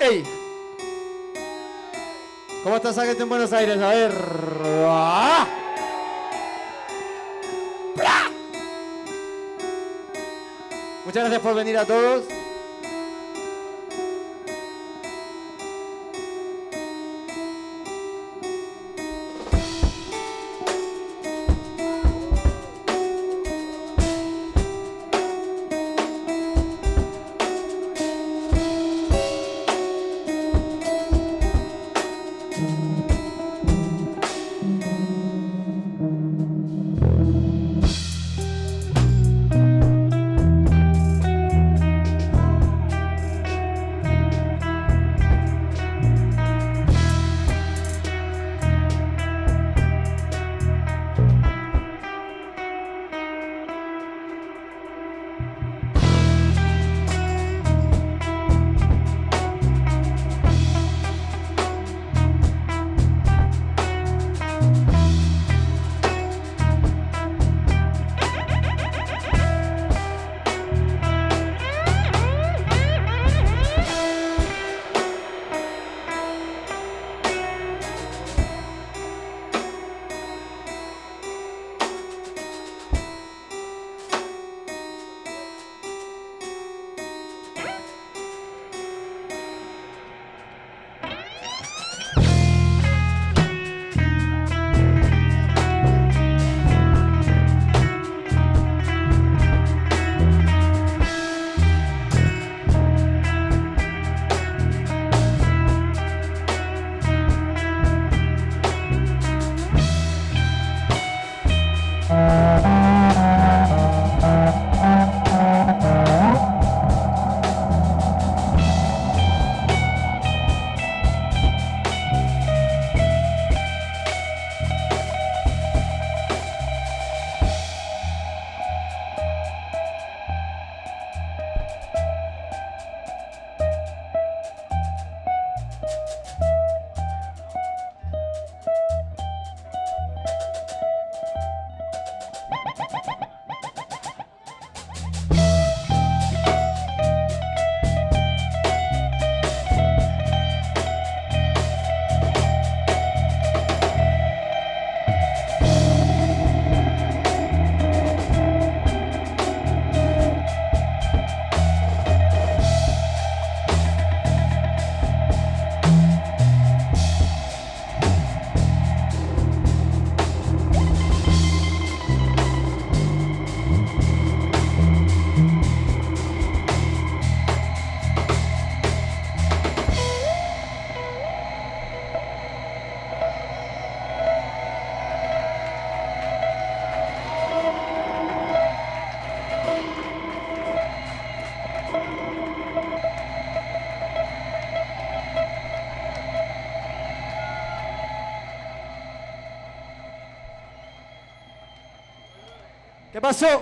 DJ. ¿Cómo está esa gente en Buenos Aires? A ver. ¡Ah! Muchas gracias por venir a todos. ¿Qué pasó?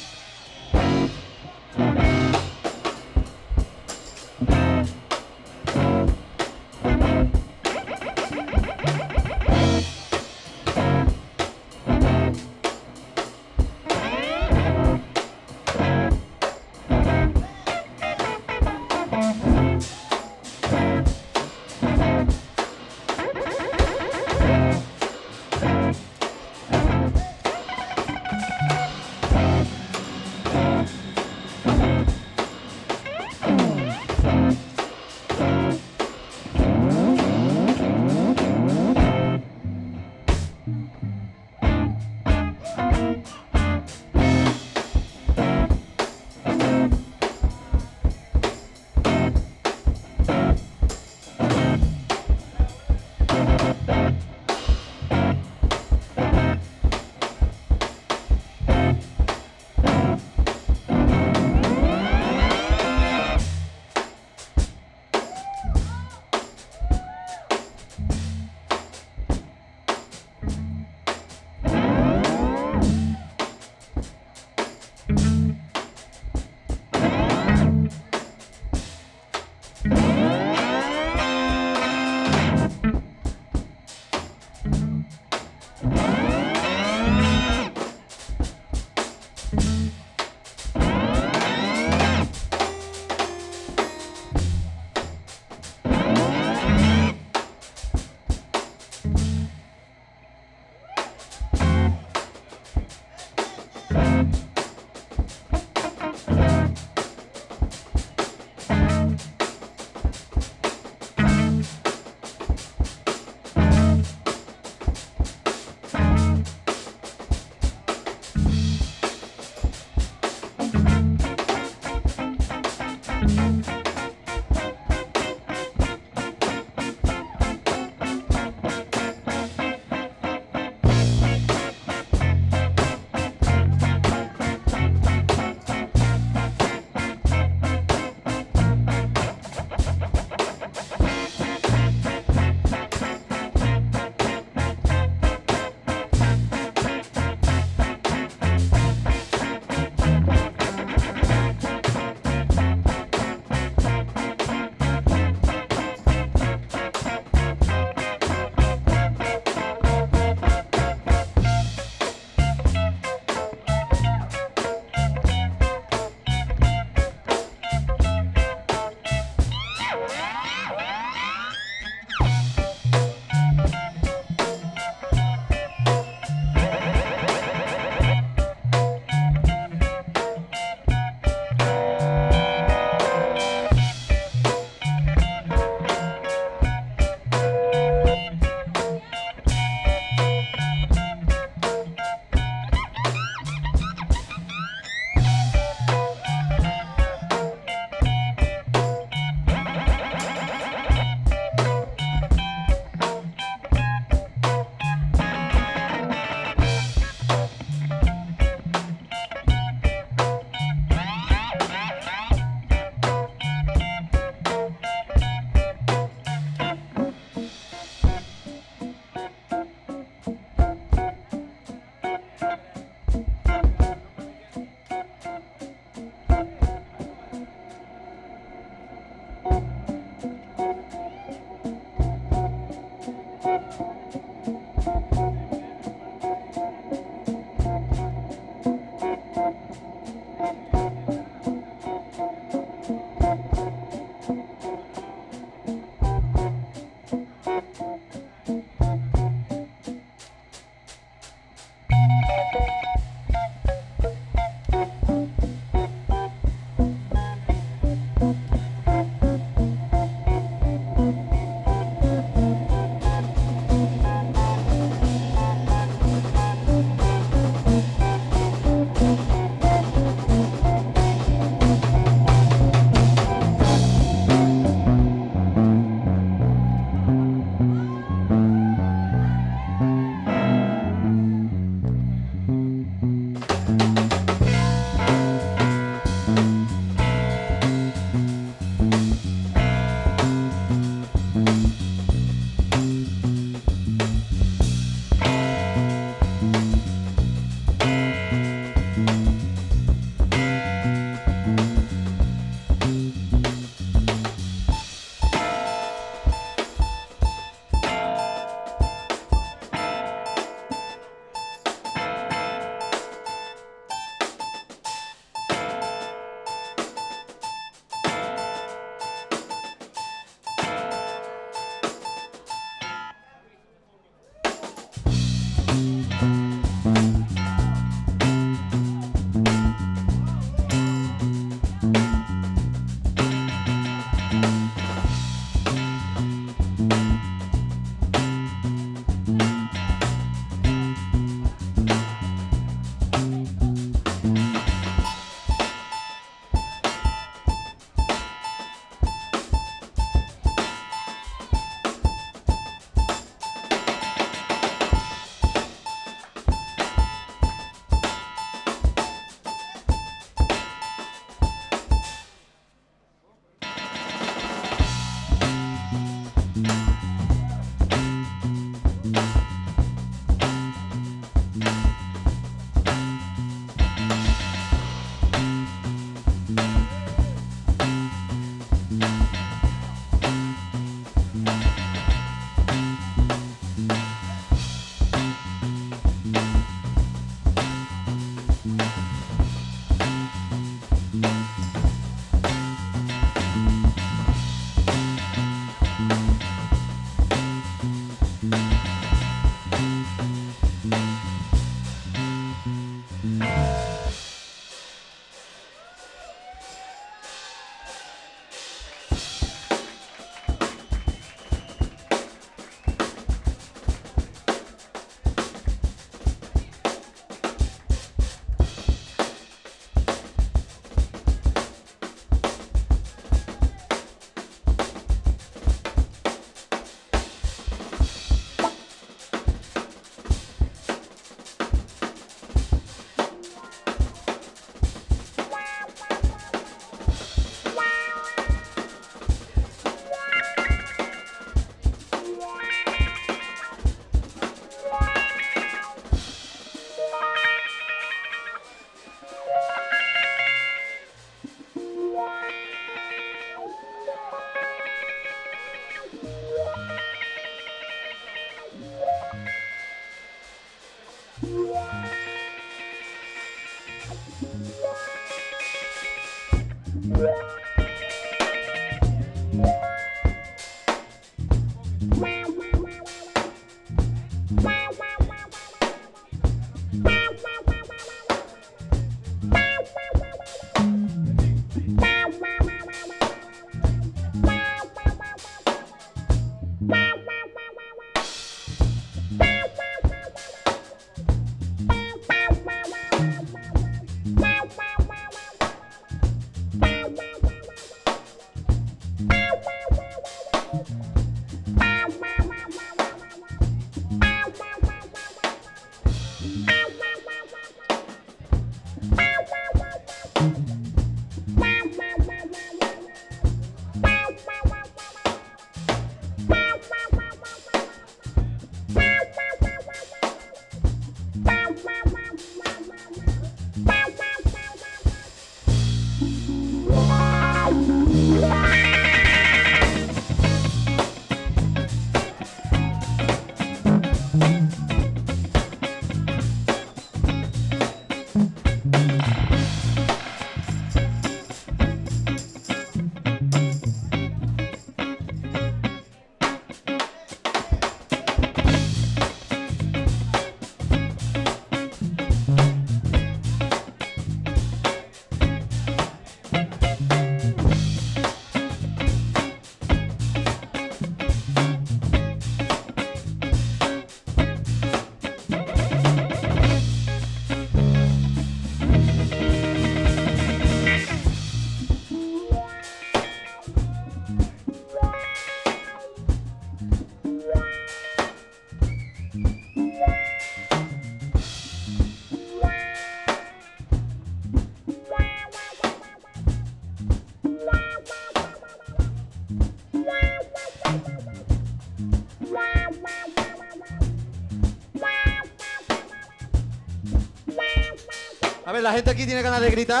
A ver, la gente aquí tiene ganas de gritar.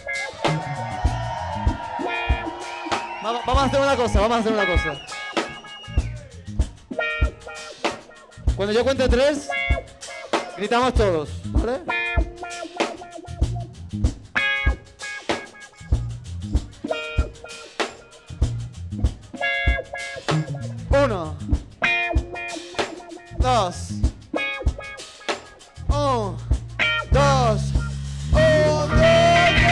Vamos a hacer una cosa, Cuando yo cuente 3, gritamos todos, ¿vale? 1, 2, 1, 2, 1, 2, 3.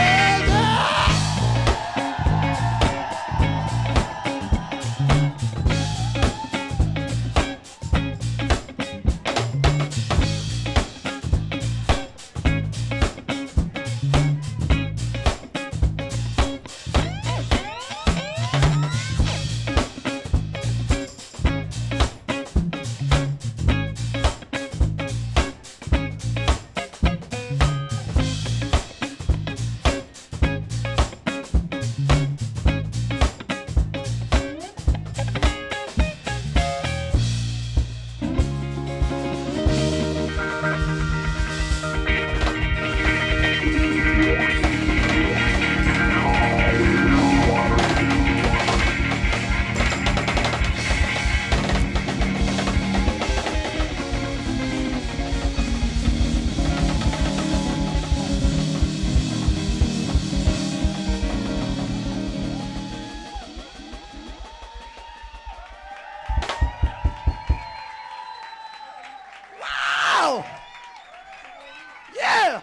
Yeah!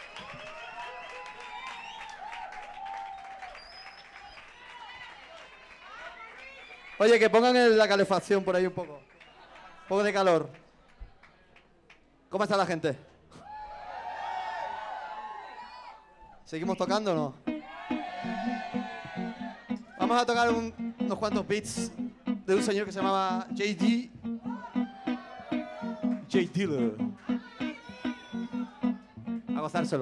Oye, que pongan la calefacción por ahí un poco. Un poco de calor. ¿Cómo está la gente? ¿Seguimos tocando o no? Vamos a tocar unos cuantos beats de un señor que se llamaba J. Dilla. A gozárselo.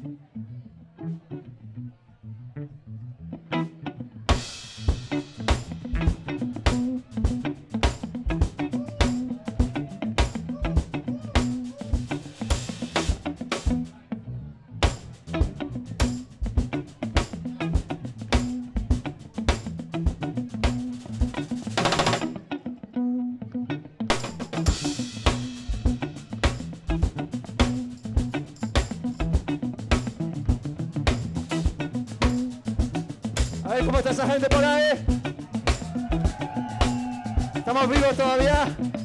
A ver cómo está esa gente por ahí. ¿Estamos vivos todavía?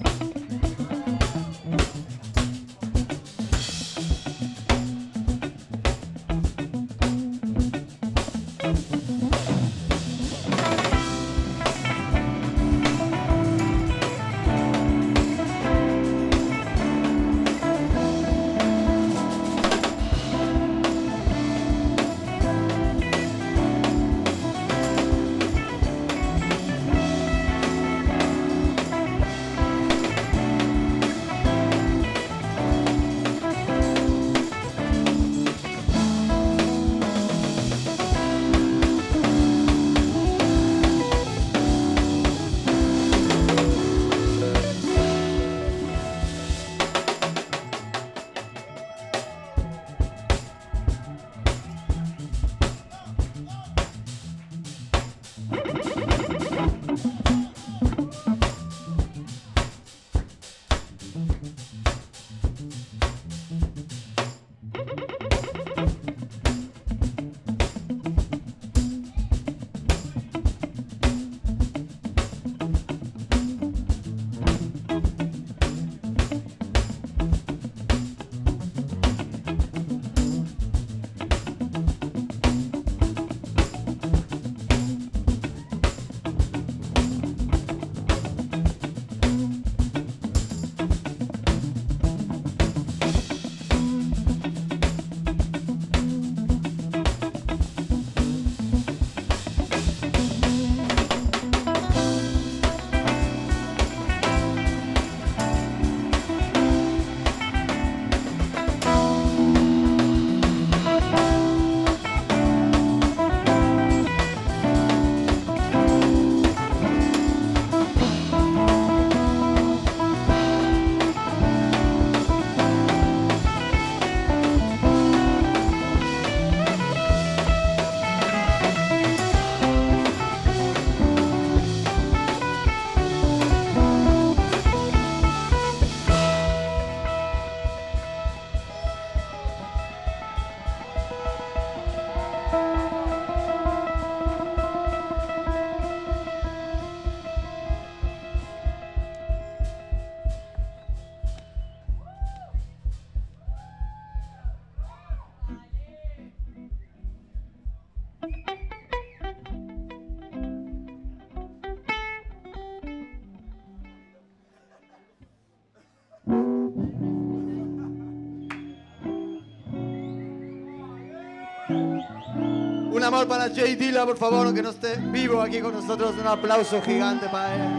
Un amor para Jay Dilla, por favor, aunque no esté vivo aquí con nosotros. Un aplauso gigante para él.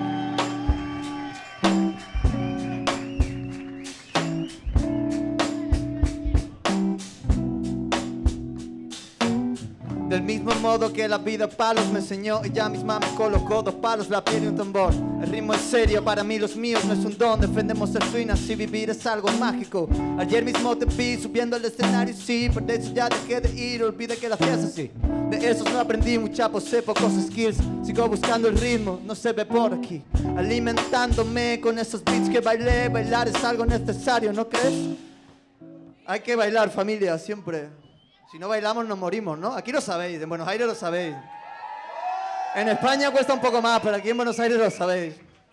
Del mismo modo que la vida palos me enseñó, ella misma me colocó 2 palos, la piel y un tambor. El ritmo es serio, para mí los míos no es un don. Defendemos el swing, así vivir es algo mágico. Ayer mismo te vi subiendo al escenario, sí, por eso ya dejé de ir, olvidé que lo hacías así. De esos no aprendí mucha, posee pocos skills. Sigo buscando el ritmo, no se ve por aquí. Alimentándome con esos beats que bailé. Bailar es algo necesario, ¿no crees? Hay que bailar, familia, siempre. Si no bailamos nos morimos, ¿no? Aquí lo sabéis, en Buenos Aires lo sabéis. En España cuesta un poco más, pero aquí en Buenos Aires lo sabéis.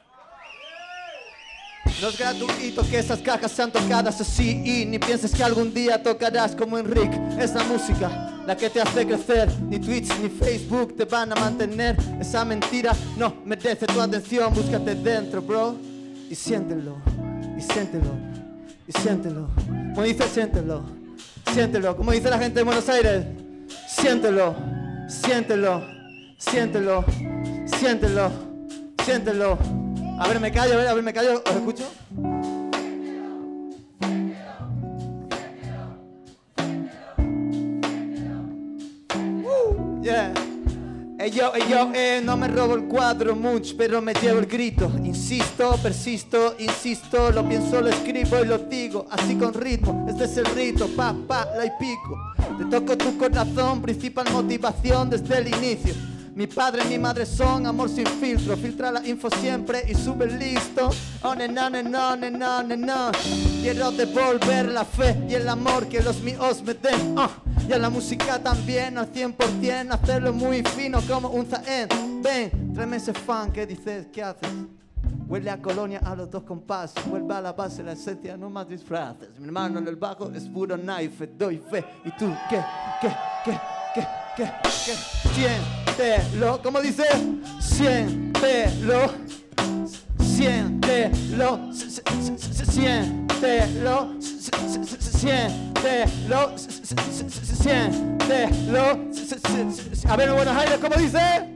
No es gratuito que esas cajas sean tocadas así, y ni pienses que algún día tocarás como Enrique. Es la música la que te hace crecer. Ni Twitch ni Facebook te van a mantener. Esa mentira no merece tu atención. Búscate dentro, bro, y siéntelo, y siéntelo, y siéntelo. Como dice, siéntelo, siéntelo. Como dice la gente de Buenos Aires, siéntelo, siéntelo, siéntelo, siéntelo, siéntelo. A ver, me callo, a ver, me callo, ¿os escucho? Yeah. No me robo el cuadro mucho, pero me llevo el grito. Insisto, persisto, insisto, lo pienso, lo escribo y lo digo, así con ritmo. Este es el rito, la y pico. Te toco tu corazón, principal motivación desde el inicio. Mi padre y mi madre son amor sin filtro. Filtra la info siempre y sube listo. On and on and on and on and on. Quiero devolver la fe y el amor que los míos me den. Y a la música también al 100%. Hacerlo muy fino como un zaén. Ven, tráeme ese fan. ¿Qué dices? ¿Qué haces? Huele a colonia a los dos compases. Vuelve a la base, la esencia, no más disfraces. Mi hermano en el bajo es puro knife. Doy fe. ¿Y tú qué? Siéntelo, ¿cómo dice? Siéntelo, siéntelo, siéntelo, siéntelo, siéntelo. A ver, en Buenos Aires, ¿cómo dice?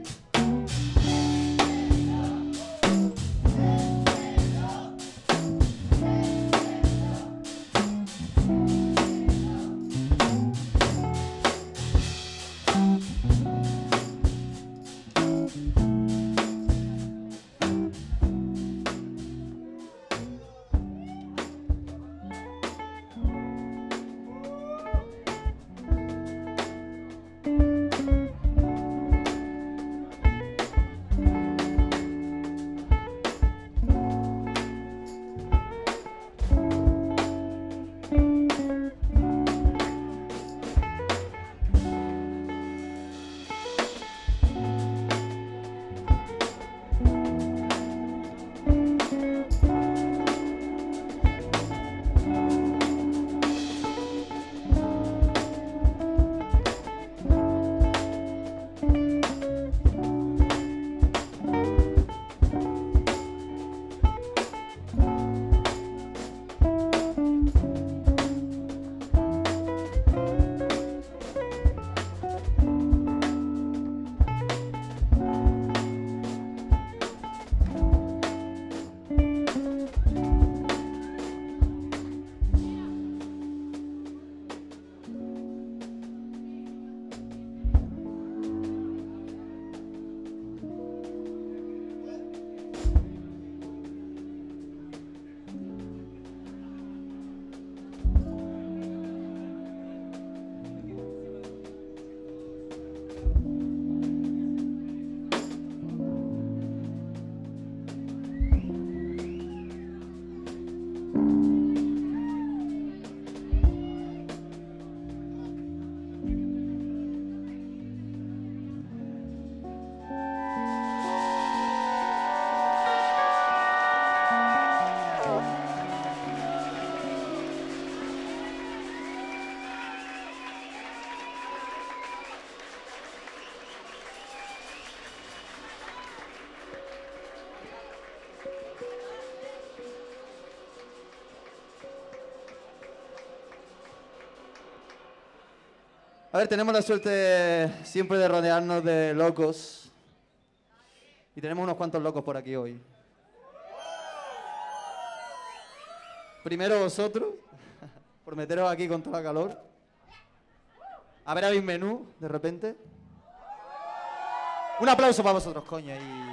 A ver, tenemos la suerte siempre de rodearnos de locos. Y tenemos unos cuantos locos por aquí hoy. Primero vosotros, por meteros aquí con toda la calor. A ver, habéis menú, de repente. Un aplauso para vosotros, coño.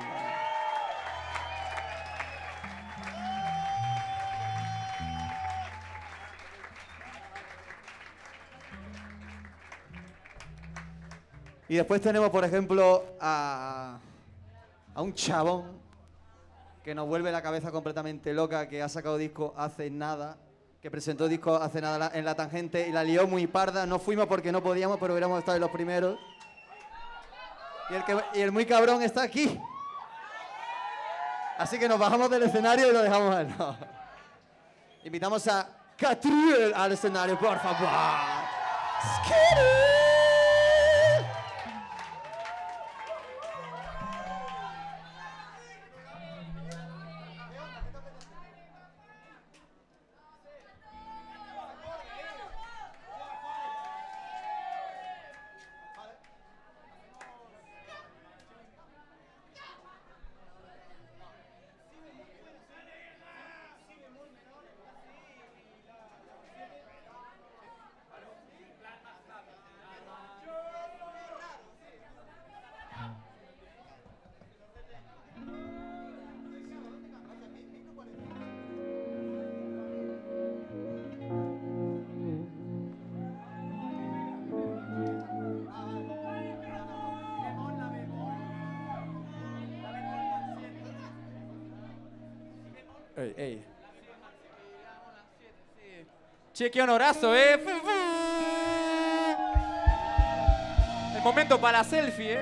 Y después tenemos, por ejemplo, a un chabón que nos vuelve la cabeza completamente loca, que ha sacado disco hace nada, que presentó disco hace nada en La Tangente y la lió muy parda. No fuimos porque no podíamos, pero hubiéramos estado en los primeros. Y el muy cabrón está aquí. Así que nos bajamos del escenario y lo dejamos a él. No. Invitamos a Catriel al escenario, por favor. Ey. Che, qué honorazo, El momento para la selfie,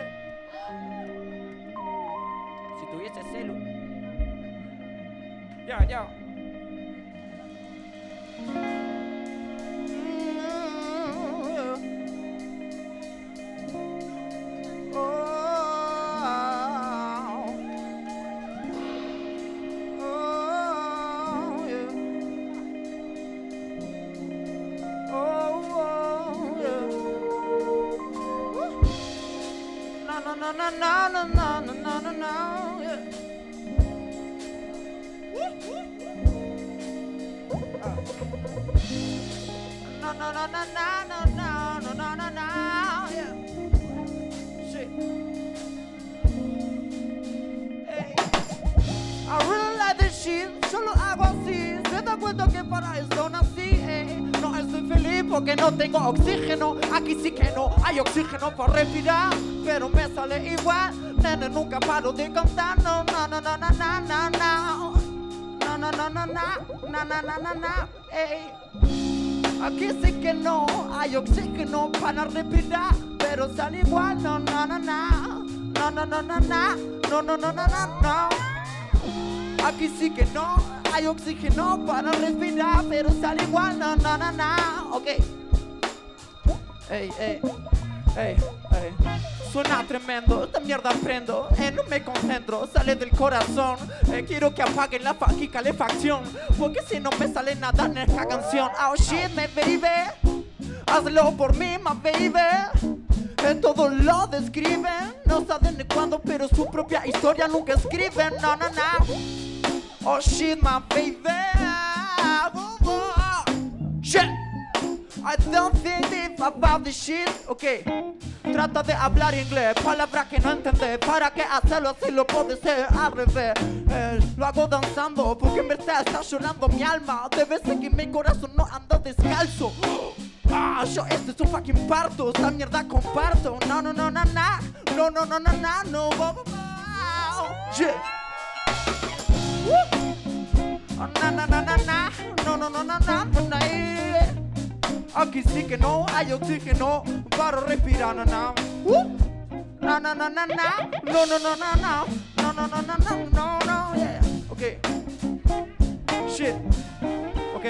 Si tuviese celu. Ya. I really like this shit, yo lo hago así. Se da cuenta que para esto nací, No estoy feliz porque no tengo oxígeno. Aquí sí que no hay oxígeno para respirar, pero me sale igual. Nene, nunca paro de cantar. No, no, no, no, no, no, no, no. No, no, no, no, no, no, no, no, no, no, Aquí sí que no hay oxígeno para respirar, pero sale igual. No, no, no, no. No, no, no, no, no. No, no, no, no, no, no. Aquí sí que no hay oxígeno para respirar, pero sale igual. No, no, no, no. Ok. Ey. Suena tremendo, esta mierda aprendo, no me concentro, sale del corazón. Quiero que apaguen la fucking calefacción, porque si no me sale nada en esta canción. Oh shit, my baby, hazlo por mí, my baby. Todo lo describen, no saben de cuándo, pero su propia historia nunca escriben. No, no, no. Oh shit, my baby. Shit. I don't think deep about this shit. Ok, trata de hablar inglés, palabras que no entendés. ¿Para qué hacerlo si lo puedes hacer al revés? Lo hago danzando porque en verdad está llorando mi alma. Debe ser que mi corazón no anda descalzo. Yo este es un fucking parto, esta mierda comparto. No, no, no, no, no. No, no, no, no, no, no. Yeah. Oh, na, na, na, na, na. No, no, no, no, no, no. Aquí sí que no hay oxígeno para respirar, no, no. No, no, no, no, no. No, no, no, no, no. No, no, no, no, no, no, no. Yeah. Ok. Shit. Ok.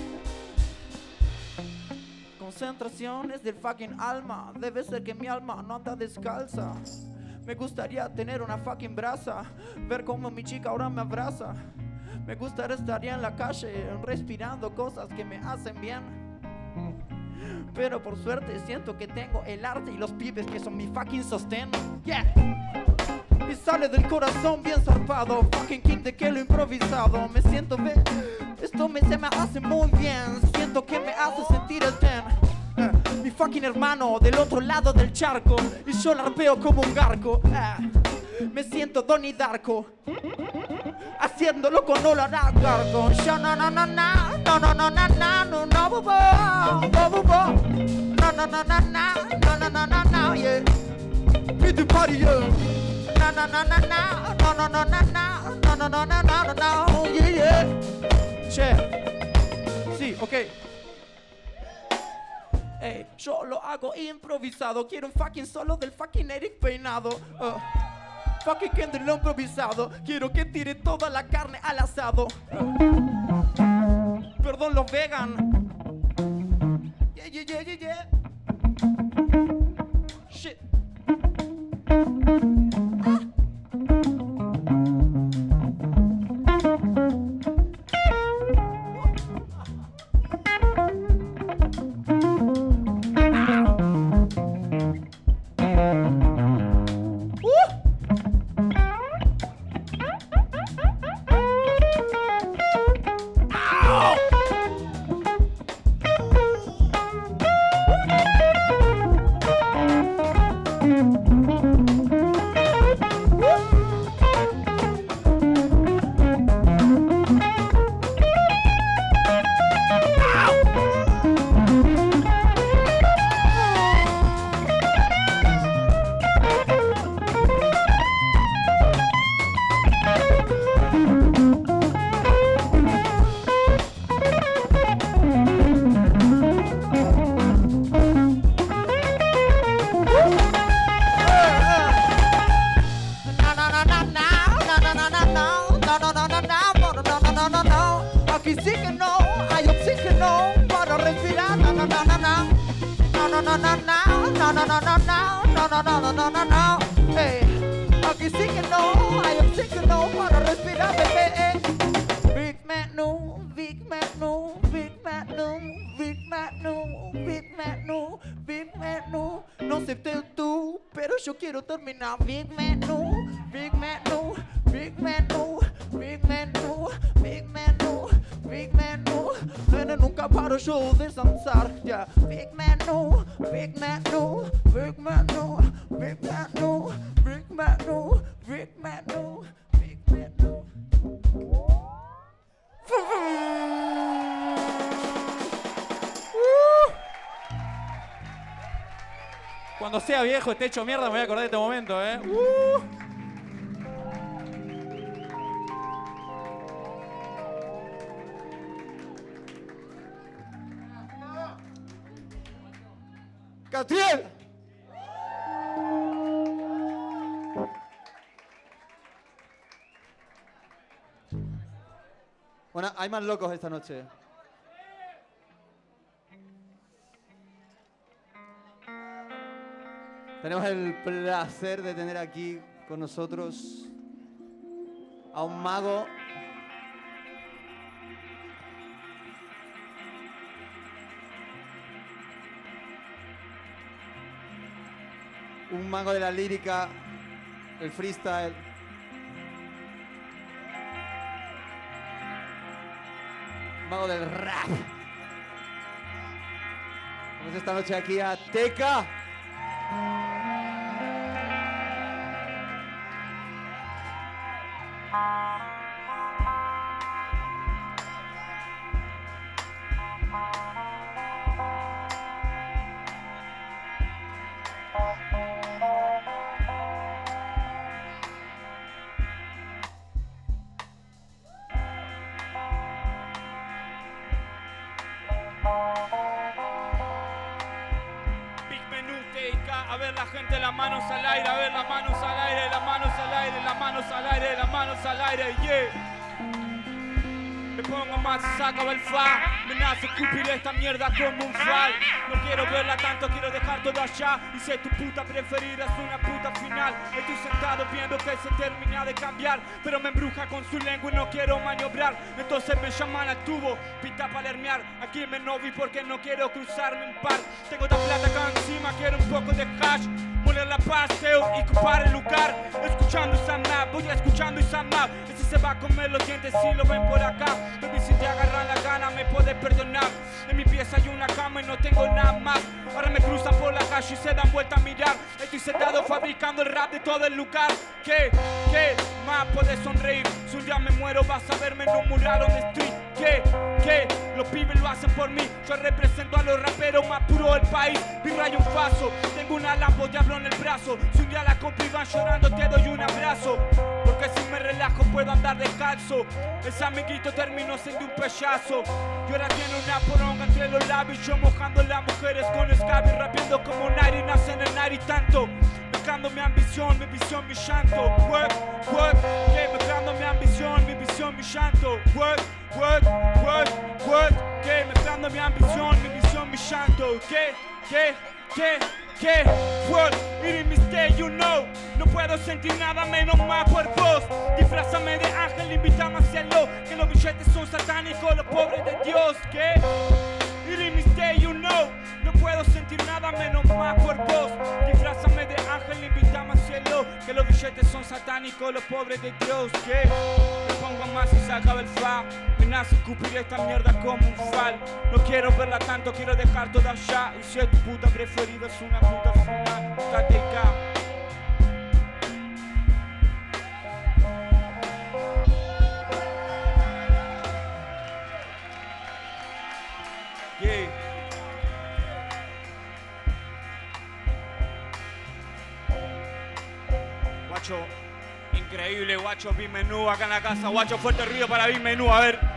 Concentraciones del fucking alma. Debe ser que mi alma no anda descalza. Me gustaría tener una fucking brasa, ver cómo mi chica ahora me abraza. Me gustaría estar en la calle respirando cosas que me hacen bien. Pero por suerte siento que tengo el arte y los pibes que son mi fucking sostén. Yeah. Y sale del corazón bien zarpado. Fucking king de que lo improvisado. Me siento bien. Esto se me hace muy bien. Siento que me hace sentir el ten. Mi fucking hermano del otro lado del charco. Y yo la rapeo como un garco. Me siento Donnie Darko. Haciéndolo con Nolan Gargo. No, no, no, no, no. No, no, no, no, no, no, no, bo, bo. Bo, bo, bo. No, no, no, no, no. No, no, no, no, no, yeah. Beat the party, yeah. No, no, no, no, no. No, no, no, no, no. No, no, no, no, no, no, yeah, yeah. Che. Sí, ok. Ey, yo lo hago improvisado. Quiero un fucking solo del fucking Eric peinado. Fucking Kendrick lo improvisado. Quiero que tire toda la carne al asado. Perdón los vegan. Yeah, yeah, yeah, yeah, yeah. Shit. no, no, no, no, no, no, no, no, no, no, no, no, no, no. Hey, aquí sí que no, hay un sí que no para respirar, bebé. Big Manu, Big Manu, Big Manu, Big Manu, Big Manu, Big Manu. No sé tú, pero yo quiero terminar. Big Manu, Big Manu, Big Manu, Big Manu, Big Manu, Big Manu. Nene, nunca paro yo de danzar. Yeah. Big Manu, Big Manu, Big Manu, Big Manu, Big Manu, Big Manu, Big Manu. Cuando sea viejo, esté hecho mierda, me voy a acordar de este momento, ¡Catriel! Bueno, hay más locos esta noche. Tenemos el placer de tener aquí con nosotros a un mago de la lírica, el freestyle. Un mago del rap. Vamos esta noche aquí a Teca. A ver la gente, las manos al aire, a ver las manos al aire, las manos al aire, las manos al aire, las manos al aire, yeah. Me pongo más, saca el fa, me nace escupir esta mierda como un fal. No quiero verla tanto, quiero dejar todo allá. Y si tu puta preferida es una puta final. Estoy sentado viendo que se termina de cambiar, pero me embruja con su lengua y no quiero maniobrar. Entonces me llaman al tubo, pinta para alarmear. Aquí me novi porque no quiero cruzarme un par. Tengo esta plata acá encima, quiero un poco de hash. Moler la paseo y ocupar el lugar. Escuchando esa map, voy escuchando esa map. Ese se va a comer los dientes si lo ven por acá. Baby, si te agarran la gana me puedes perdonar. En mi pieza hay una cama y no tengo nada más. Ahora me cruzan por la calle y se dan vuelta a mirar. Estoy sentado fabricando el rap de todo el lugar. ¿Qué más puedes sonreír? Si un día me muero vas a verme en un mural on the street. ¿Qué? Los pibes lo hacen por mí. Yo represento a los raperos más puros del país. Virrayo un faso, tengo una lampo diablo en el brazo. Si un día la compro y van llorando te doy un abrazo. Porque si me relajo puedo andar descalzo. Ese amiguito terminó siendo un payaso. Y ahora tiene una poronga entre los labios. Yo mojando las mujeres con escabio. Rapiendo como Nari, nace en el Nari tanto. Mezclando mi ambición, mi visión, mi llanto. Work, que mezclando mi ambición, mi visión, mi llanto. Work, que mezclando mi ambición, mi visión, mi llanto. Work, it in mistake, you know. No puedo sentir nada menos más por vos. Disfrázame de ángel, invítame hacia lo. Que los billetes son satánicos, los pobres de Dios. It in mistake, you know. No puedo sentir nada menos más por vos. Disfrázame de ángel, invítame al cielo. Que los billetes son satánicos, los pobres de Dios. Me pongo más y se acaba el fa. Me nace escupir esta mierda como un fal. No quiero verla tanto, quiero dejar todo allá. Y si es tu puta preferida es una puta final. Date acá. Guacho, increíble, guacho, Big Menú acá en la casa. Guacho, fuerte ruido para Big Menú, a ver.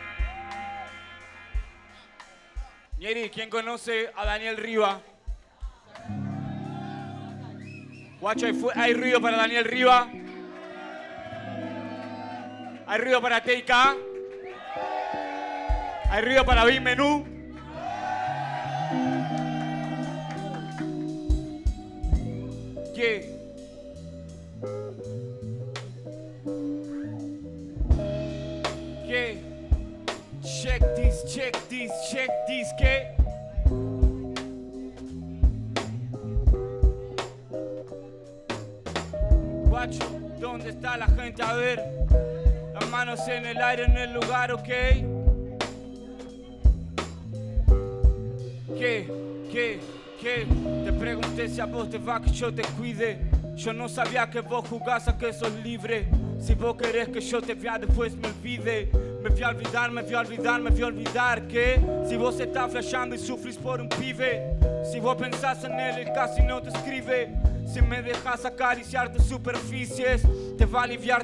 Ñeri, ¿quién conoce a Daniel Riva? Guacho, hay ruido para Daniel Riva. Hay ruido para TK. Hay ruido para Big Menú. Yeah. Yeah. Check this, ¿qué? Guacho, ¿dónde está la gente? A ver, las manos en el aire en el lugar, ¿ok? ¿Qué? Te pregunté si a vos te va que yo te cuide. Yo no sabía que vos jugás a que sos libre. Si vos querés que yo te vea después me olvide. Me fui a olvidar que si vos estás flasheando y sufrís por un pibe, si vos pensás en él casi no te escribe. Si me dejas acariciar tus superficies, te va a aliviar.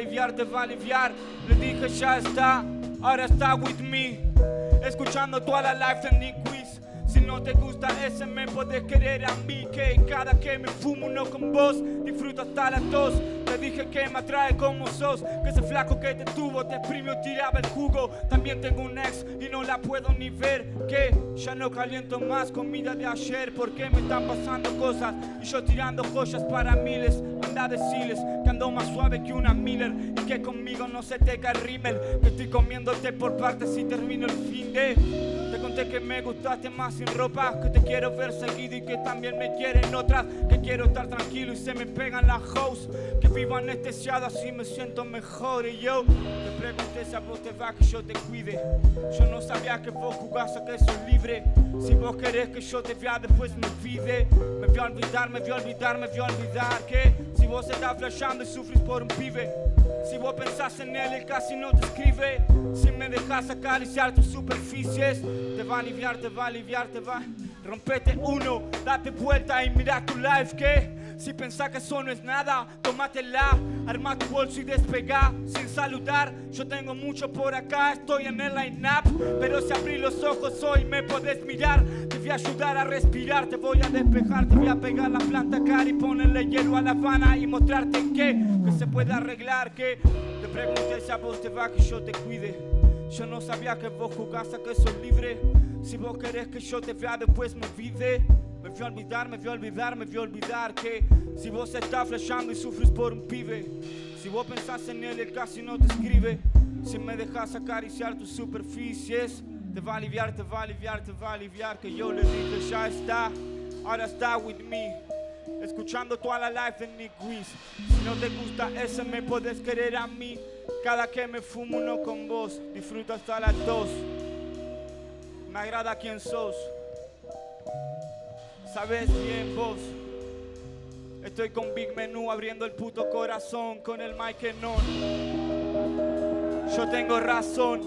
Le dije ya está, ahora está with me, escuchando toda la life de Nick Quiz. Si no te gusta ese me podés querer a mí, que cada que me fumo uno con vos disfruto hasta las 2. Te dije que me atrae como sos, que ese flaco que te tuvo te exprimió, tiraba el jugo. También tengo un ex y no la puedo ni ver, que ya no caliento más comida de ayer, porque me están pasando cosas y yo tirando joyas para miles. Anda a decirles que ando más suave que una Miller y que conmigo no se te cae rímel, que estoy comiéndote por partes y termino el fin de. Te conté que me gustaste más sin ropa, que te quiero ver seguido y que también me quieren otras, que quiero estar tranquilo y se me pegan las hoes, que vivo anestesiado así me siento mejor. Y yo te pregunté si a vos te va que yo te cuide. Yo no sabía que vos jugás a que sos libre. Si vos querés que yo te vea después me olvide. Me voy a olvidar que si vos estás flashando y sufrís por un pibe, si vos pensás en él casi no te escribe. Si me dejas acariciar tus superficies, te va a aliviar. Rompete uno, date vuelta y mira tu life, que si pensás que eso no es nada, tómatela, arma tu bolso y despegá sin saludar. Yo tengo mucho por acá, estoy en el line-up, pero si abrí los ojos hoy me podés mirar. Te voy a ayudar a respirar, te voy a despejar, te voy a pegar la planta cara y ponerle hielo a La Habana y mostrarte que se puede arreglar. Que te pregunté si a vos te va que yo te cuide. Yo no sabía que vos jugás a que sos libre. Si vos querés que yo te vea después me olvide. Me voy a olvidar que si vos estás flashando y sufres por un pibe, si vos pensás en él casi no te escribe. Si me dejas acariciar tus superficies, te va a aliviar, que yo le dije ya está, ahora está with me, escuchando toda la life de Nick Wiz. Si no te gusta ese me podés querer a mí, cada que me fumo uno con vos, disfruto hasta las 2. Me agrada quién sos, sabes bien vos. Estoy con Big Menú abriendo el puto corazón con el mic en on. Yo tengo razón,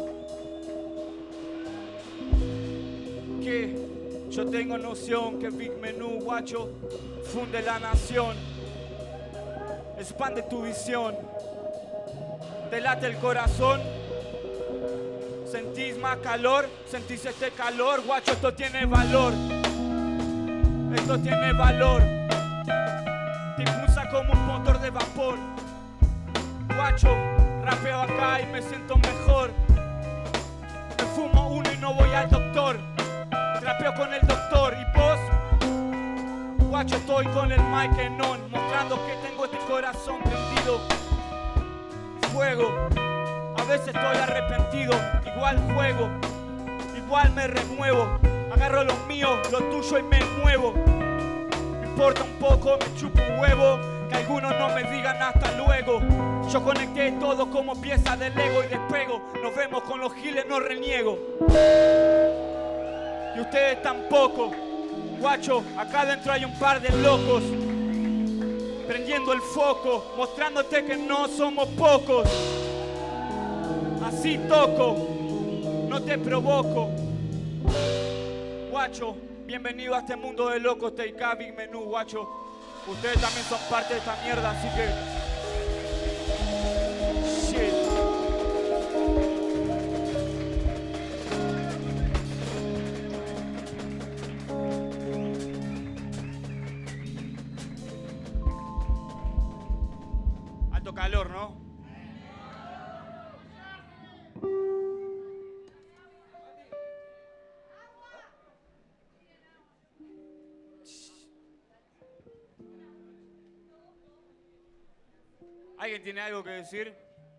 que yo tengo noción que Big Menú, guacho, funde la nación. Expande tu visión, te late el corazón. Sentís más calor, sentís este calor, guacho, esto tiene valor. Esto tiene valor, te impulsa como un motor de vapor. Guacho, rapeo acá y me siento mejor. Me fumo uno y no voy al doctor. Rapeo con el doctor y vos, guacho, estoy con el mic en on, mostrando que tengo este corazón prendido. Fuego, a veces estoy arrepentido, igual juego, igual me renuevo. Agarro lo mío, lo tuyo y me muevo. Me importa un poco, me chupo un huevo, que algunos no me digan hasta luego. Yo conecté todo como pieza del Lego y despego. Nos vemos con los giles, no reniego. Y ustedes tampoco. Guacho, acá adentro hay un par de locos, prendiendo el foco, mostrándote que no somos pocos. Así toco, no te provoco. Guacho, bienvenido a este mundo de locos, TK, Big Menú, guacho. Ustedes también son parte de esta mierda, así que... Shit. calor, ¿no? ¿Alguien tiene algo que decir?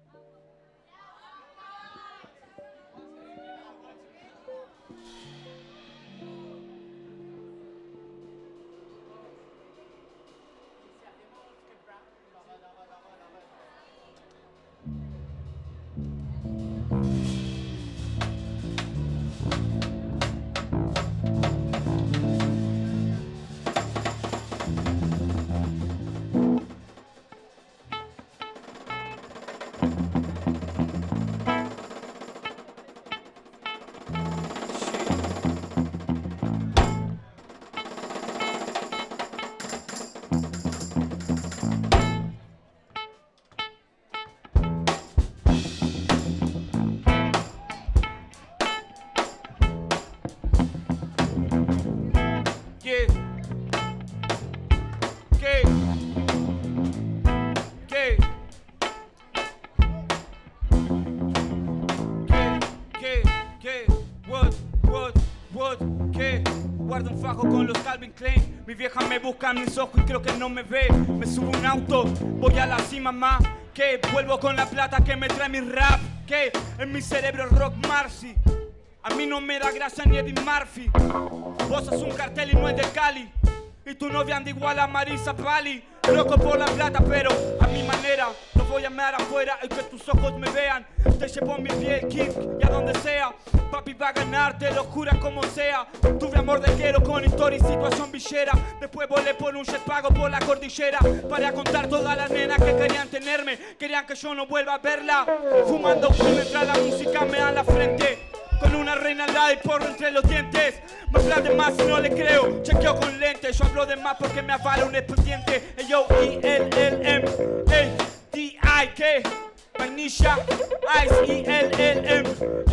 Guardo un fajo con los Calvin Klein. Mi vieja me busca en mis ojos y creo que no me ve. Me subo a un auto, voy a la cima más. Que vuelvo con la plata que me trae mi rap. Que en mi cerebro Rock Marcy. A mí no me da gracia ni Eddie Murphy. Vos sos un cartel y no es de Cali. Y tu novia anda igual a Marisa Pali. Loco por la plata pero a mi manera. No voy a amar afuera y que tus ojos me vean. Te llevo mi piel, Kid, y a donde sea. Papi va a ganar, te lo jura como sea. Tuve amor de quiero con historia y situación villera. Después volé por un jet pago por la cordillera. Para contar todas las nenas que querían tenerme. Querían que yo no vuelva a verla. Fumando mientras la música me da la frente. Con una reina al lado y porro entre los dientes. Me habla de más y no le creo. Chequeo con lentes. Yo hablo de más porque me avala un expediente. Yo, I-L-L-M A-T-I-K Vainilla Ice I-L-L-M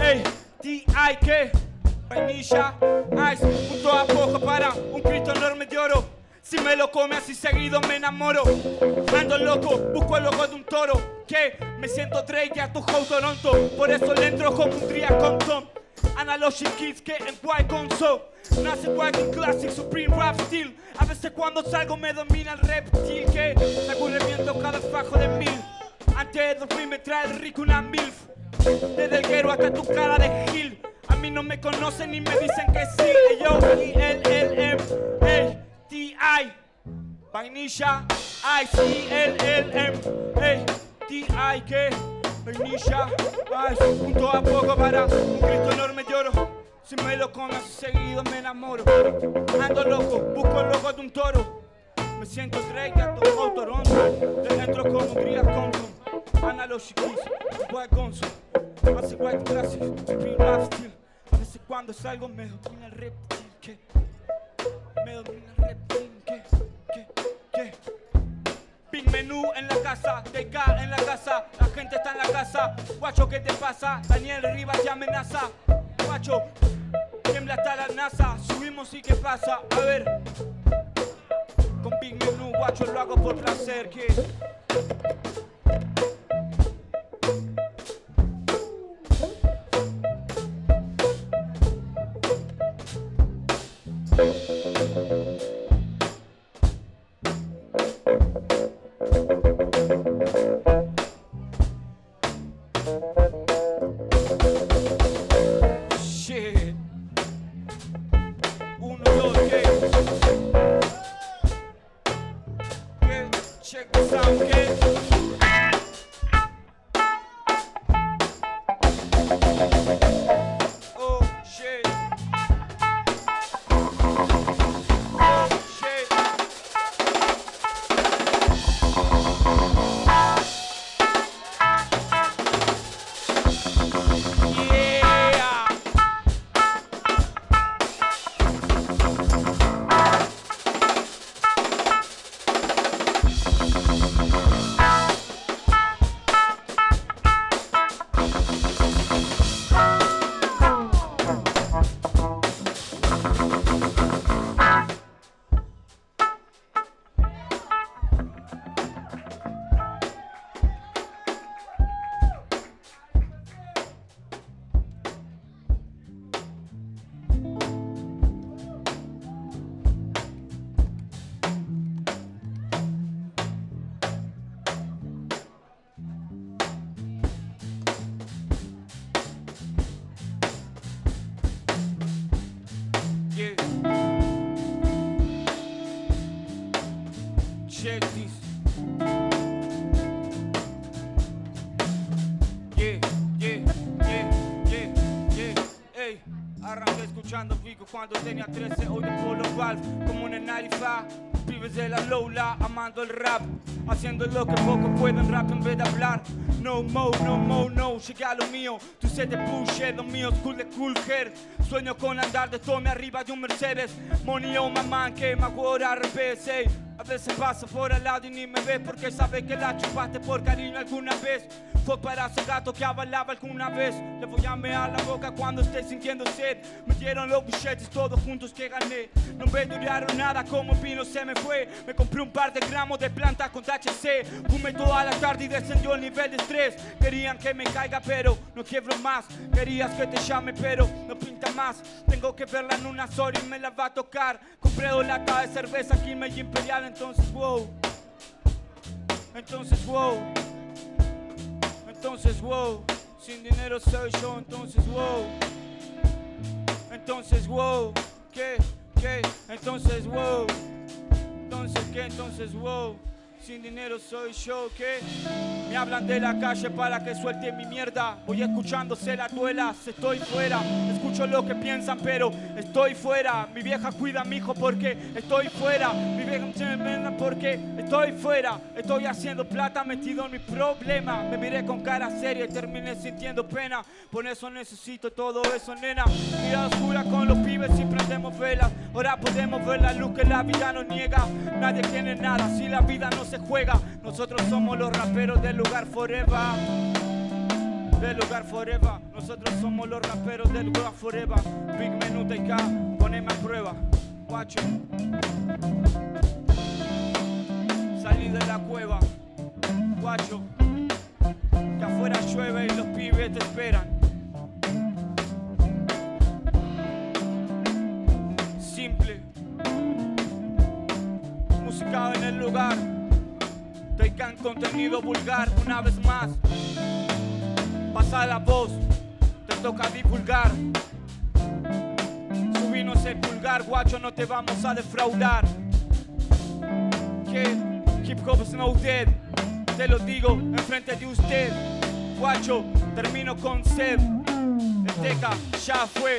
A-T-I-K Vainilla Ice. Junto a poco para un grito enorme de oro. Si me lo come así seguido me enamoro. Ando loco, busco el ojo de un toro. Que me siento Drake a tu house Toronto. Por eso le entro como un dría con Tom. Analogic Kids que en White Console. Nace White Classic, Supreme Rap Steel. A veces cuando salgo me domina el reptil. Que saco y reviento cada fajo de 1000. Antes de dormir me trae el rico una MILF. Desde el guero hasta tu cara de Gil. A mí no me conocen ni me dicen que sí. Yo, I-L-L-M A-T-I Vainilla Ice I-L-L-M A-T-I-K Vainilla Ice. Junto a poco para un grito enorme de oro. Si me lo comes seguido me enamoro. Ando loco, busco el ojo de un toro. Me siento Drake a todo Toronto. Le entro como un dría con Analogic Kids, White Console. Hace White Classic, Supreme Rap Steel. A veces cuando salgo me domina el reptil. Que me domina el reptil. Que Big Menú en la casa, TK en la casa. La gente está en la casa. Guacho, ¿qué te pasa? Daniel Rivas te amenaza. Guacho, tiembla hasta la NASA. Subimos y ¿qué pasa? A ver. Con Big Menú, guacho, lo hago por placer. Que shit. 1, 2, que check this out, que oh shit. Oh shit. Yeah. Check this. Ey, arranqué escuchando Vico cuando tenía 13. Hoy de Polo Ralph, como en el 95. Pibes de la Lola, amando el rap, haciendo lo que poco pueden rap en vez de hablar. No more, no more, no, llegué a lo mío. Tú se te push, lo mío es cool de cool hair. Sueño con andar de Tommy arriba de un Mercedes. Money on my man, que me aguora al revés, ey. A veces paso por al lado y ni me ves porque sabes que la chupaste por cariño alguna vez. Fue para ese gato que avalaba alguna vez. Le voy a mear la boca cuando esté sintiendo sed. Me dieron los billetes todos juntos que gané. No me duraron nada como vino se me fue. Me compré un par de gramos de planta con THC. Fumé toda la tarde y descendió el nivel de estrés. Querían que me caiga pero no quiebro más. Querías que te llame pero no pinta más. Tengo que verla en una sola y me la va a tocar. Compré 2 latas de cerveza Quilmes y Imperial. Entonces wow. Entonces wow. Entonces wow. Sin dinero soy yo. Entonces wow. Entonces wow. ¿Qué? Entonces wow. Entonces qué, entonces wow. Sin dinero soy yo, ¿qué? Me hablan de la calle para que suelte mi mierda. Voy escuchándose las duelas, estoy fuera. Escucho lo que piensan, pero estoy fuera. Mi vieja cuida a mi hijo porque estoy fuera. Mi vieja me manda porque estoy fuera. Estoy haciendo plata metido en mi problema. Me miré con cara seria y terminé sintiendo pena. Por eso necesito todo eso, nena. Mirada oscura con los pibes y prendemos velas. Ahora podemos ver la luz que la vida nos niega. Nadie tiene nada si la vida no se juega. Nosotros somos los raperos del lugar forever. Del lugar forever. Nosotros somos los raperos del lugar forever. Big Menú TK, poneme a prueba. Guacho. Salí de la cueva. Guacho. Que afuera llueve y los pibes te esperan. Simple. Música en el lugar. Tengan contenido vulgar una vez más. Pasa la voz, te toca divulgar. Subimos el pulgar, guacho, no te vamos a defraudar. Que hip hop es no dead, te lo digo enfrente de usted. Guacho, termino con sed. El Teca ya fue.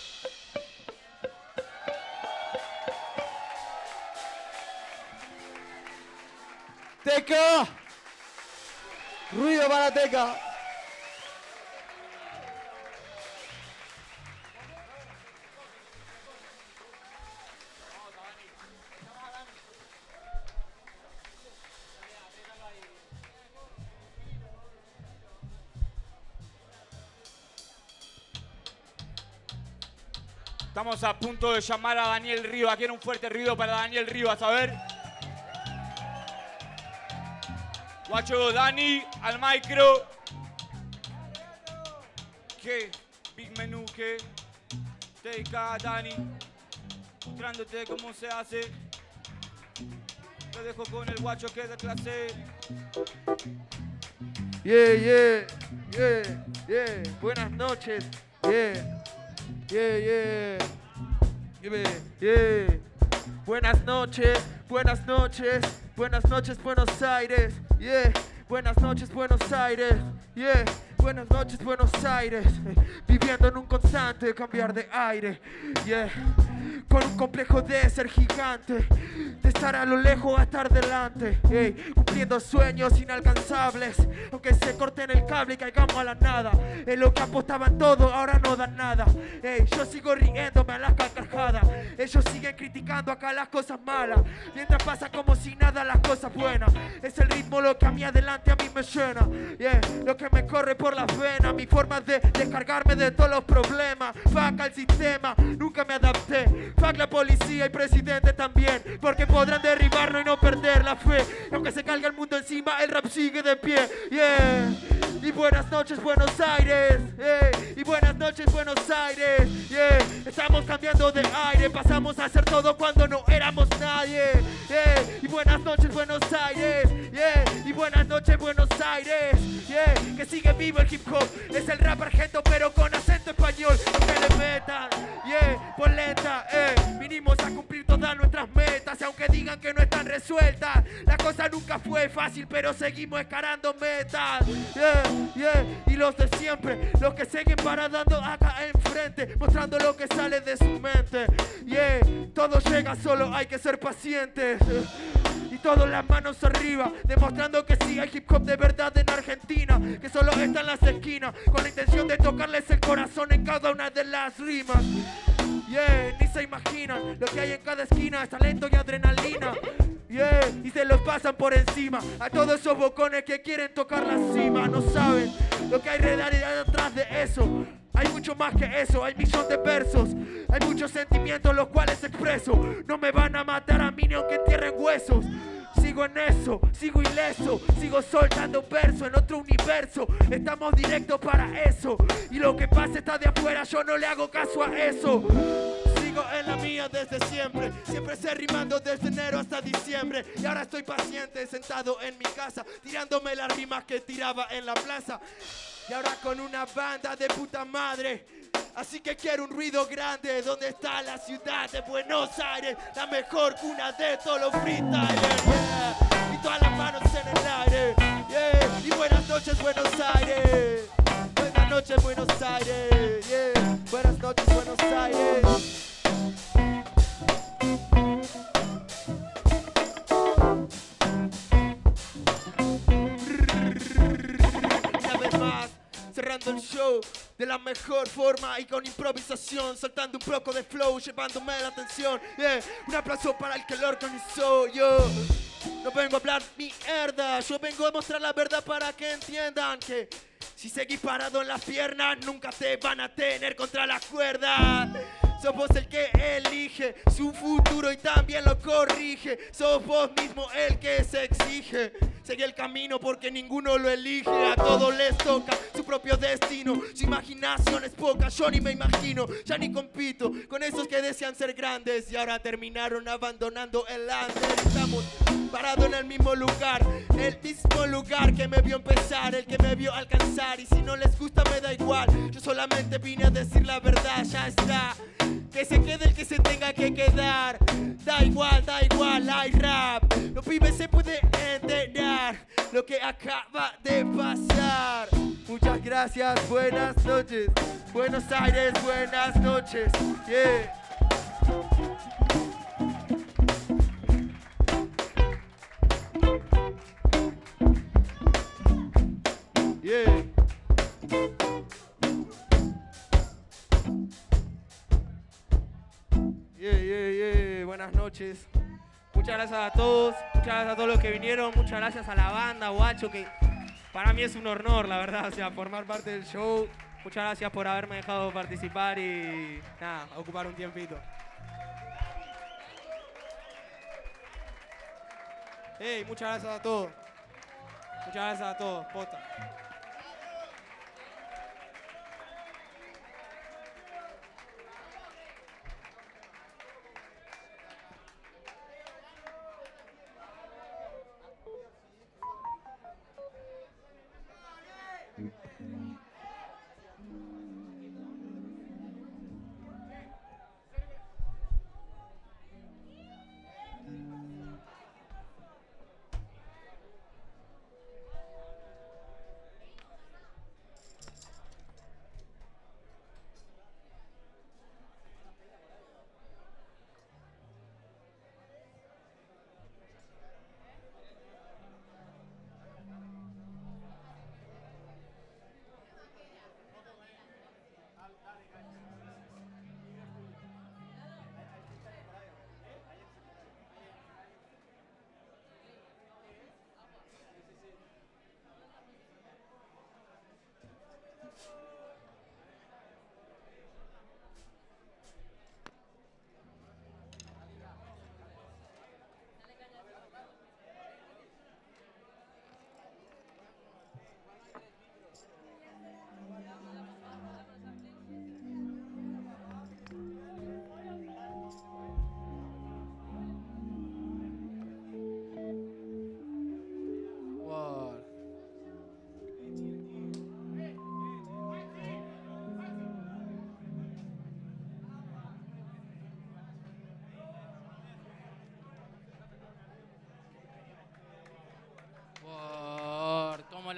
Teca, ruido para Teca. Estamos a punto de llamar a Daniel Rivas. Quiero un fuerte ruido para Daniel Rivas, a ver. Guacho, Dani, al micro. ¿Qué? Big Menú, ¿qué? Teca, Dani. Mostrándote cómo se hace. Lo dejo con el guacho que es de clase. Yeah. Buenas noches. Yeah. Buenas noches, Buenos Aires. Yeah. Buenas noches, Buenos Aires. Yeah. Buenas noches, Buenos Aires. Viviendo en un constante cambiar de aire. Yeah. Con un complejo de ser gigante, de estar a lo lejos a estar delante, cumpliendo sueños inalcanzables, aunque se corten el cable y caigamos a la nada. En lo que apostaban todo, ahora no dan nada. Yo sigo riéndome a las carcajadas, ellos siguen criticando acá las cosas malas, mientras pasa como si nada las cosas buenas. Es el ritmo lo que a mí adelante a mí me llena, lo que me corre por las venas, mi forma de descargarme de todos los problemas. Fuck al sistema, nunca me adapté. Fuck la policía y presidente también, porque podrán derribarnos y no perder la fe. Y aunque se caiga el mundo encima, el rap sigue de pie. Yeah. Y buenas noches, Buenos Aires. Y buenas noches, Buenos Aires. Yeah. Estamos cambiando de aire, pasamos a hacer todo cuando no éramos nadie. Y buenas noches, Buenos Aires. Y buenas noches Buenos Aires, yeah, que sigue vivo el hip hop, es el rap argento pero con acento español, que le metan, yeah, polenta, vinimos a cumplir todas nuestras metas y aunque digan que no están resueltas, la cosa nunca fue fácil pero seguimos escalando metas, yeah, yeah, y los de siempre, los que siguen paradando acá enfrente, mostrando lo que sale de su mente, yeah, todo llega, solo hay que ser pacientes. Y todas las manos arriba, demostrando que sí hay hip hop de verdad en Argentina, que solo está en las esquinas, con la intención de tocarles el corazón en cada una de las rimas. Yeah, ni se imaginan lo que hay en cada esquina, es talento y adrenalina. Yeah, y se los pasan por encima a todos esos bocones que quieren tocar la cima. No saben lo que hay realidad detrás de eso. Hay mucho más que eso, hay millones de versos, hay muchos sentimientos los cuales expreso. No me van a matar a mí ni aunque entierren huesos. Sigo en eso, sigo ileso, sigo soltando verso en otro universo. Estamos directos para eso. Y lo que pasa está de afuera, yo no le hago caso a eso. Sigo en la mía desde siempre, siempre sé rimando desde enero hasta diciembre. Y ahora estoy paciente, sentado en mi casa, tirándome las rimas que tiraba en la plaza. Y ahora con una banda de puta madre. Así que quiero un ruido grande. ¿Dónde está la ciudad de Buenos Aires? La mejor cuna de todos los freestylers, yeah. Y todas las manos en el aire, yeah. Y buenas noches Buenos Aires. Buenas noches Buenos Aires, yeah. Buenas noches Buenos Aires. Cerrando el show de la mejor forma y con improvisación, soltando un poco de flow, llevándome la atención, yeah. Un aplauso para el que lo organizó. Yo no vengo a hablar mierda, yo vengo a mostrar la verdad para que entiendan que si seguís parado en las piernas nunca te van a tener contra la cuerda. Sos vos el que elige su futuro y también lo corrige. Sos vos mismo el que se exige. Seguí el camino porque ninguno lo elige. A todos les toca su propio destino. Su imaginación es poca, yo ni me imagino. Ya ni compito con esos que desean ser grandes y ahora terminaron abandonando el under. Estamos parados en el mismo lugar que me vio empezar, el que me vio alcanzar. Y si no les gusta me da igual, yo solamente vine a decir la verdad, ya está. Que se quede el que se tenga que quedar. Da igual, hay rap. Los pibes se pueden enterar lo que acaba de pasar. Muchas gracias, buenas noches. Buenos Aires, buenas noches. Yeah. Yeah. Buenas noches. Muchas gracias a todos. Muchas gracias a todos los que vinieron. Muchas gracias a la banda, guacho, que para mí es un honor, la verdad, o sea, formar parte del show. Muchas gracias por haberme dejado participar y nada, ocupar un tiempito. Hey, muchas gracias a todos. Muchas gracias a todos, posta.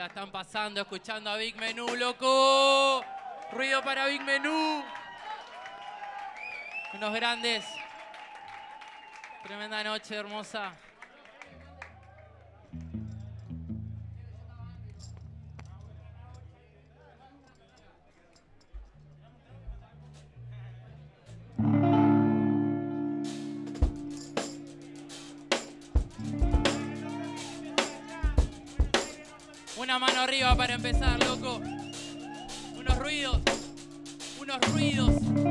la están pasando escuchando a Big Menú, loco? Ruido para Big Menú. Unos grandes. Tremenda noche, hermosa. Una mano arriba para empezar, loco. Unos ruidos. Unos ruidos.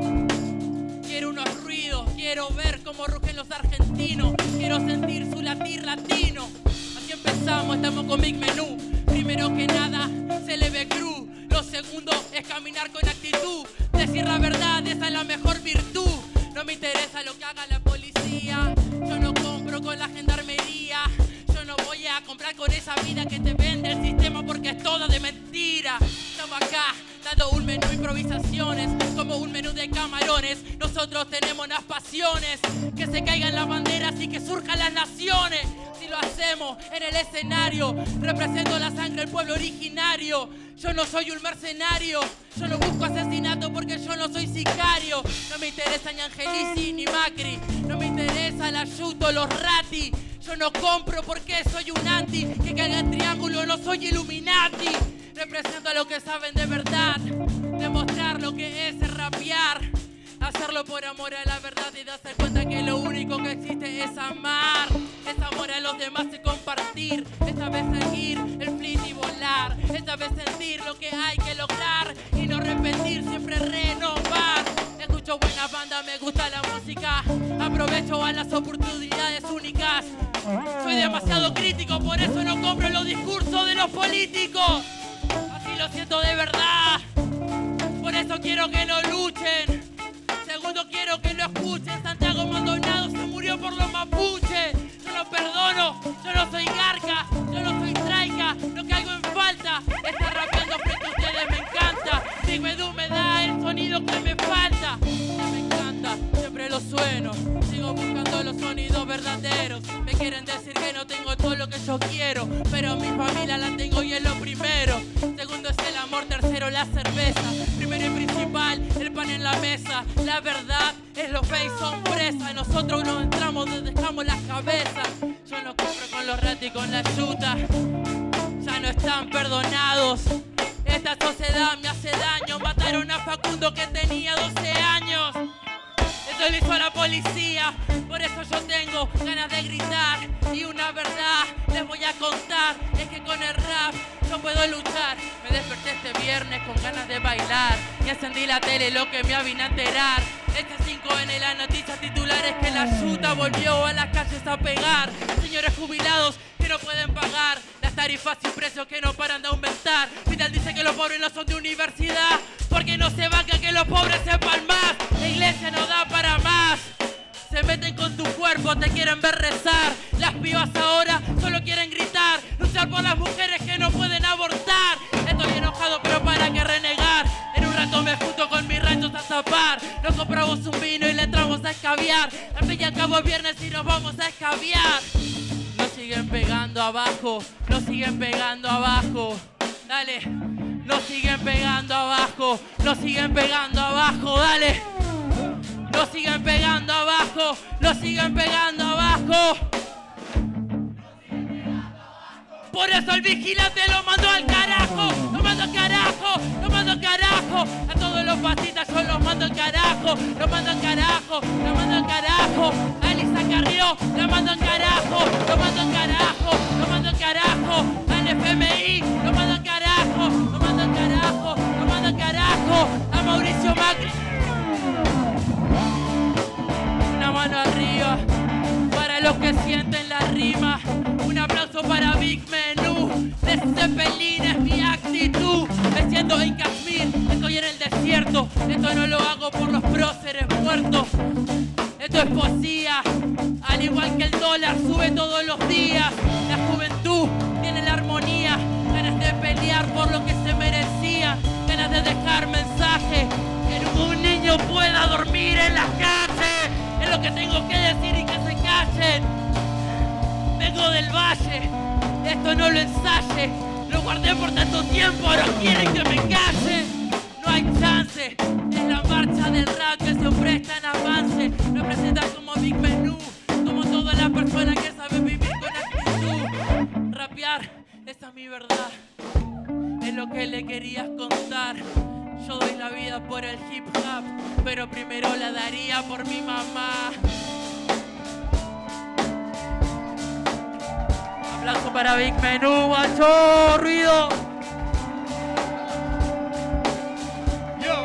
Quiero unos ruidos. Quiero ver cómo rugen los argentinos. Quiero sentir su latir latino. Así empezamos, estamos con Big Menú. Primero que nada, se le ve cruz. Lo segundo es caminar con actitud. Decir la verdad, esa es la mejor virtud. No me interesa lo que haga la policía. Yo no compro con la gendarmería. Yo no voy a comprar con esa vida que te vende el sistema porque es toda de mentira. Estamos acá dando un menú improvisaciones, como un menú de camarones. Nosotros tenemos unas pasiones, que se caigan las banderas y que surjan las naciones. Si lo hacemos en el escenario, represento la sangre del pueblo originario. Yo no soy un mercenario, yo no busco asesinato porque yo no soy sicario. No me interesa ni Angelici ni Macri, no me interesa el Ayuto, los Rati. Yo no compro porque soy un anti, que caiga en triángulo, no soy Illuminati. Represento a los que saben de verdad, demostrar lo que es rapear. Hacerlo por amor a la verdad y darse cuenta que lo único que existe es amar. Es amor a los demás y compartir. Esta vez seguir el flit y volar. Esta vez sentir lo que hay que lograr y no repetir, siempre renovar. Escucho buena banda, me gusta la música. Aprovecho a las oportunidades únicas. Soy demasiado crítico, por eso no compro los discursos de los políticos. Así lo siento de verdad. Por eso quiero que no luchen. Segundo, quiero que lo escuchen. Santiago Maldonado se murió por los mapuches. Yo no perdono, yo no soy garca, yo no soy traica. No caigo en falta, estar rapeando frente a ustedes me encanta. Big Menú me da el sonido que me falta. Me encanta, siempre lo sueno. Sigo buscando los sonidos verdaderos. Me quieren decir que no tengo todo lo que yo quiero, pero mi familia la tengo y es lo primero. Segundo es el amor, tercero la cerveza. Primero y principal, el pan en la mesa. La verdad es los face son presa. Nosotros nos entramos donde dejamos las cabezas. Yo no compro con los ratos y con la yuta. Ya no están perdonados. Esta sociedad me hace daño. Mataron a Facundo que tenía 12 años. Eso lo hizo la policía. Por eso yo tengo ganas de gritar. Y una verdad les voy a contar. Es que con el rap yo puedo luchar. Me desperté este viernes con ganas de bailar. Y encendí la tele, lo que me vine a enterar. Este 5N, las noticias titulares que la yuta volvió a las calles a pegar. Señores jubilados que no pueden pagar las tarifas y precios que no paran de aumentar. Vidal dice que los pobres no son de universidad porque no se banca que los pobres sepan más. La iglesia no da para más. Se meten con tu cuerpo, te quieren ver rezar. Las pibas ahora solo quieren gritar, luchar por las mujeres que no pueden abortar. Estoy enojado pero para qué renegar. En un rato me junto con mis ranchos a zapar. Nos compramos un vino y le entramos a escabiar. Al fin y al cabo es viernes y nos vamos a escabiar. Nos siguen pegando abajo, nos siguen pegando abajo. Dale, nos siguen pegando abajo, nos siguen pegando abajo, dale. Nos siguen pegando abajo, nos siguen pegando abajo. Por eso el vigilante lo mandó al carajo, lo mando al carajo, lo mando al carajo. A todos los pasitas yo los mando al carajo, lo mando al carajo, lo mando al carajo. A Elisa Carrió, lo mando al carajo, lo mando al carajo, lo mando al carajo. Al FMI, lo mando al carajo, lo mando al carajo, lo mando al carajo. A Mauricio Macri. Una mano arriba para los que sienten la rima. Un aplauso para Big Menú. De Zeppelin es mi actitud. Me siento en Kashmir, estoy en el desierto. Esto no lo hago por los próceres muertos. Esto es poesía. Al igual que el dólar sube todos los días. La juventud tiene la armonía. Ganas de pelear por lo que se merecía. Ganas de dejar mensaje. Que un niño pueda dormir en las calles. Es lo que tengo que decir y que se callen. Vengo del valle, esto no lo ensaye. Lo guardé por tanto tiempo, ahora quieren que me case. No hay chance, es la marcha del rap que se presta en avance. Me presentas como Big Menú, como todas las personas que saben vivir con actitud. Rapear, esa es mi verdad, es lo que le querías contar. Yo doy la vida por el hip hop, pero primero la daría por mi mamá. Aplauso para Big Menú, guacho, ruido. Yo,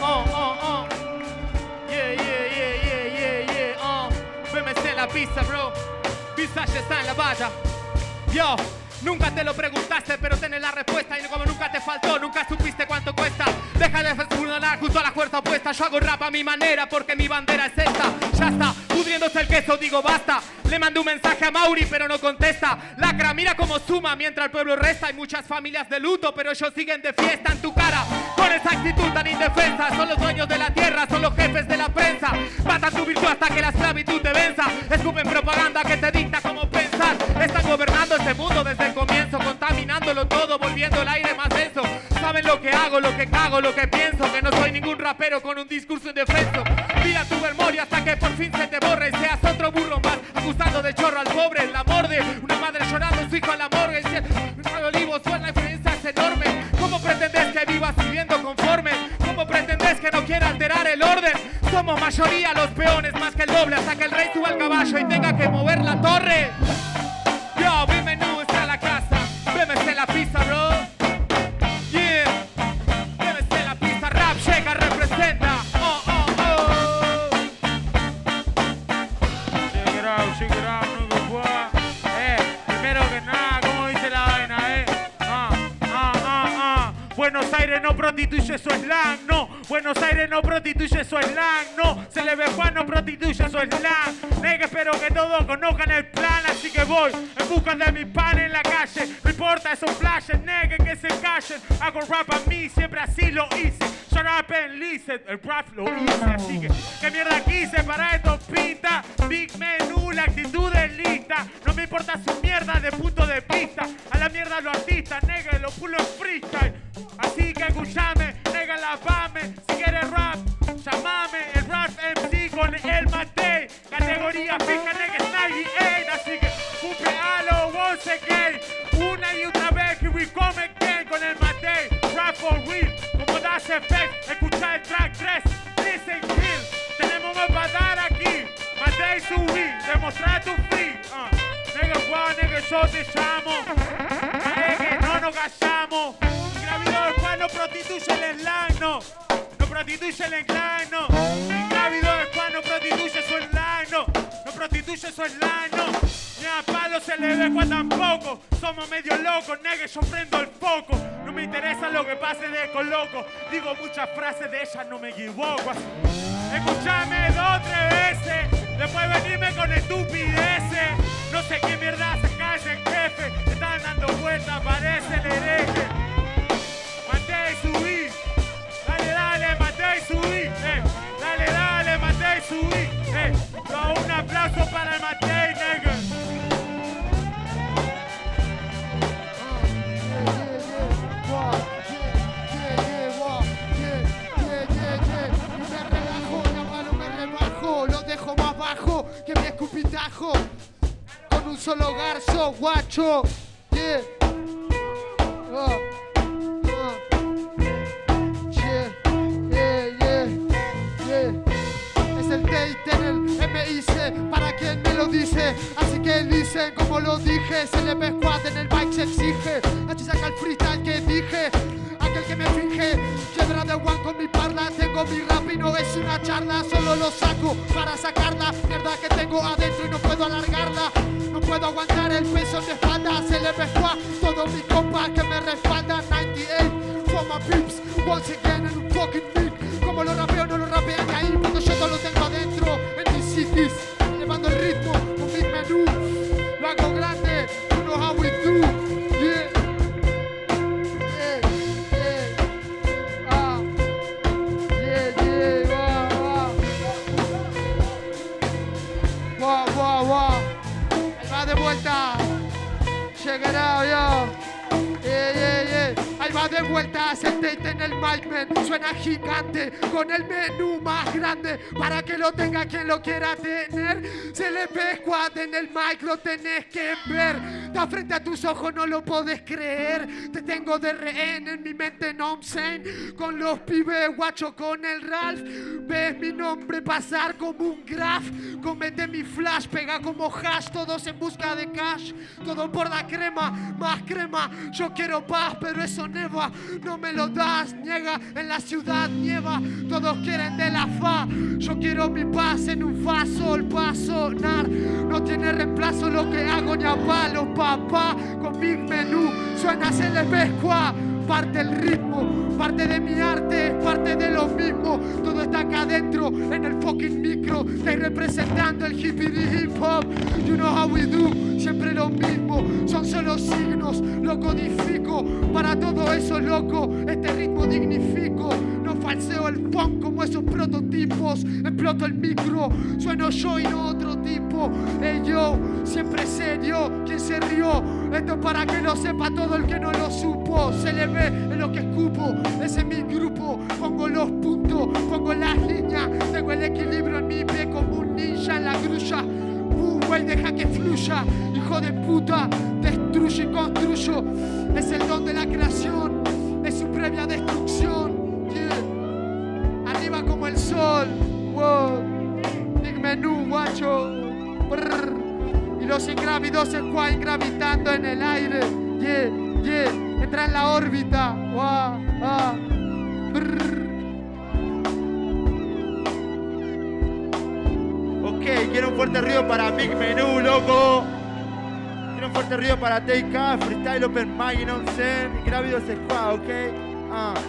yeah, BMC la pista, bro. Visage está en la valla. Yo, nunca te lo preguntaste, pero tenés la respuesta. Y como nunca te faltó, nunca supiste cuánto cuesta. Deja de funcionar junto a la fuerza opuesta. Yo hago rap a mi manera porque mi bandera es esta. Ya está, pudriéndose el queso, digo basta. Le mandé un mensaje a Mauri, pero no contesta. Lacra, mira cómo suma mientras el pueblo resta. Hay muchas familias de luto, pero ellos siguen de fiesta en tu cara. Con esa actitud tan indefensa. Son los dueños de la tierra, son los jefes de la prensa. Matan tu virtud hasta que la esclavitud te venza. Escupen propaganda que te dicta cómo pensar. Están gobernando este mundo desde el comienzo, contaminándolo todo, volviendo el aire más denso. Saben lo que hago, lo que cago, lo que pienso. Que no soy ningún rapero con un discurso indefenso. Mira tu memoria hasta que por fin se te borre y seas otro burro más, acusando de chorro al pobre. El amor de una madre llorando a su hijo a la morgue. Un olivo suena, la diferencia es enorme. ¿Cómo pretendes que vivas viviendo conforme? ¿Cómo pretendes que no quiera alterar el orden? Somos mayoría los peones, más que el doble, hasta que el rey suba al caballo y tenga que mover la torre. Yo, bienvenido a la casa, BMC la pista, bro. Yeah, BMC la pista, rap, llega, representa. Check it out, nigga, boy. Primero que nada, ¿cómo dice la vaina, Buenos Aires no prostituye su slang, no. Buenos Aires no prostituye su slang, no. Se le ve Juan, no prostituye su slang. Nega, espero que todos conozcan el plan, así que voy en busca de mi pan en la calle. No importa esos flashes, nega, que se callen. Hago rap a mí, siempre así lo hice. Yo rap en Lizard, el rap lo hice, así que ¿qué mierda quise para esto pinta? Big Menú, la actitud es lista. No me importa su mierda de punto de vista. A la mierda los artistas, nega, los pulos freestyle. Así que escuchame, nega, lavame. Si quieres rap, llamame. El rap MC con el Matei. Categoría fija, nega, es 98. Así que cumple halo once again. Una y otra vez, here we come again con el Matei. Rap for real, como Dash Effect. Escucha el track 3, listen, kill. Tenemos más para dar aquí. Matei, subí, demostrar tu free. Nega, Juan, nega, yo te llamo. Que no nos callamos. Ingrávido del Juan no prostituye el slang, no. No prostituye el slang, no. Ingrávido del Juan no prostituye su slang, no. No prostituye su slang, no. Ni a palo se le ve Juan tampoco. Somos medio locos, nega, yo prendo el foco. No me interesa lo que pase de con loco. Digo muchas frases de ellas, no me equivoco. Escuchame 2 o 3 veces. Después venirme con estupideces. No sé qué mierda se calle el jefe. Están dando vueltas, parece el hereje. Matei, subí. Dale, Matei, subí. Dale, Matei, subí. Un aplauso para el Matei, nigga. Lo dejo más bajo que mi escupitajo. Con un solo garzo, guacho. Yeah. Es el date en el MIC, para quien me lo dice. Así que dicen como lo dije. Se le ve squad en el bike, se exige. Aquí saca el freestyle que dije. Aquel que me finge, piedra de one con mi parla. Tengo mi rap y no es una charla. Solo lo saco para sacar la mierda que tengo adentro y no puedo alargarla. No puedo aguantar el peso en mi espalda. Se le ve squad, todos mis compas que me respaldan. 98 for my peeps, once again en un fucking beat. Como lo rapeo no lo rapean ahí, porque yo todo lo tengo adentro en mis cities. Llevando el ritmo con Big Menú. Lo hago grande, you know how we do. Yeah. Ahí va de vuelta. Check it out, yo. Yeah, yeah. de vuelta el Tate en el mic, man. Suena gigante con el menú más grande para que lo tenga quien lo quiera tener. CLP Squad en el mic, lo tenés que ver. Está frente a tus ojos, no lo podés creer. Te tengo de rehén en mi mente, no sane. Con los pibes, guacho, con el Ralph. Ves mi nombre pasar como un graph. Comete mi flash, pega como hash. Todos en busca de cash, todo por la crema, más crema. Yo quiero paz, pero eso neva. No me lo das, niega, en la ciudad nieva. Todos quieren de la fa. Yo quiero mi paz en un fa sol, pa sonar. No tiene reemplazo lo que hago ni a palo, papá. Con Big Menú suena CLP Squad. Parte el ritmo, parte de mi arte, es parte de lo mismo. Todo está acá adentro, en el fucking micro. Estoy representando el hippie hip hop. You know how we do, siempre lo mismo. Son solo signos, lo codifico. Para todo eso, loco, este ritmo dignifico. No falseo el funk como esos prototipos. Exploto el micro, sueno yo y no otro tipo. Hey yo, siempre serio, ¿quién se rió? Esto es para que lo sepa todo el que no lo supo. Se le ve en lo que escupo, ese es mi grupo. Pongo los puntos, pongo las líneas. Tengo el equilibrio en mi pie como un ninja en la grulla. Güey, deja que fluya, hijo de puta. Destruyo y construyo, es el don de la creación, es su previa destrucción. Yeah. Arriba como el sol, wow. Big Menú, guacho. Brr. Y los ingrávidos se cuain gravitando en el aire. Yeah, yeah. Entra en la órbita. Wow, Ok, quiero un fuerte ruido para Big Menú, loco. Quiero un fuerte ruido para Take Off, Freestyle Open Mic, no sé. Ingrávidos Squad, ok.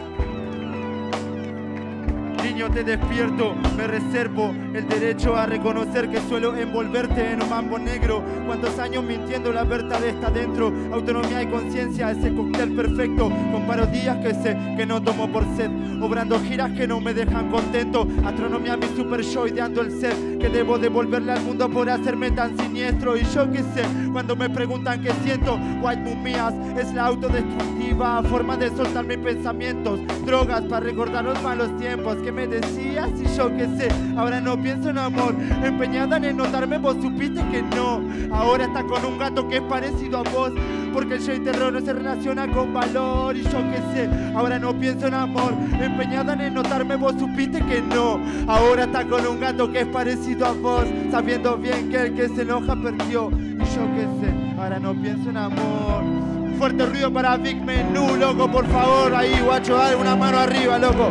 Niño, te despierto, me reservo el derecho a reconocer que suelo envolverte en un mambo negro. Cuántos años mintiendo, la verdad está dentro. Autonomía y conciencia, ese cóctel perfecto. Con parodías que sé que no tomo por sed, obrando giras que no me dejan contento. Astronomía, mi super show, ideando el set que debo devolverle al mundo por hacerme tan siniestro. Y yo qué sé, cuando me preguntan qué siento, White Mumías es la autodestructiva forma de soltar mis pensamientos. Drogas para recordar los malos tiempos que me decías y yo qué sé. Ahora no pienso en amor, empeñada en notarme, vos supiste que no. Ahora está con un gato que es parecido a vos, porque el show y terror no se relaciona con valor. Y yo qué sé, ahora no pienso en amor, empeñada en notarme, vos supiste que no. Ahora está con un gato que es parecido a vos, sabiendo bien que el que se enoja perdió. Y yo qué sé, ahora no pienso en amor. Fuerte ruido para Big Menú, loco, por favor. Ahí, guacho, dale una mano arriba, loco.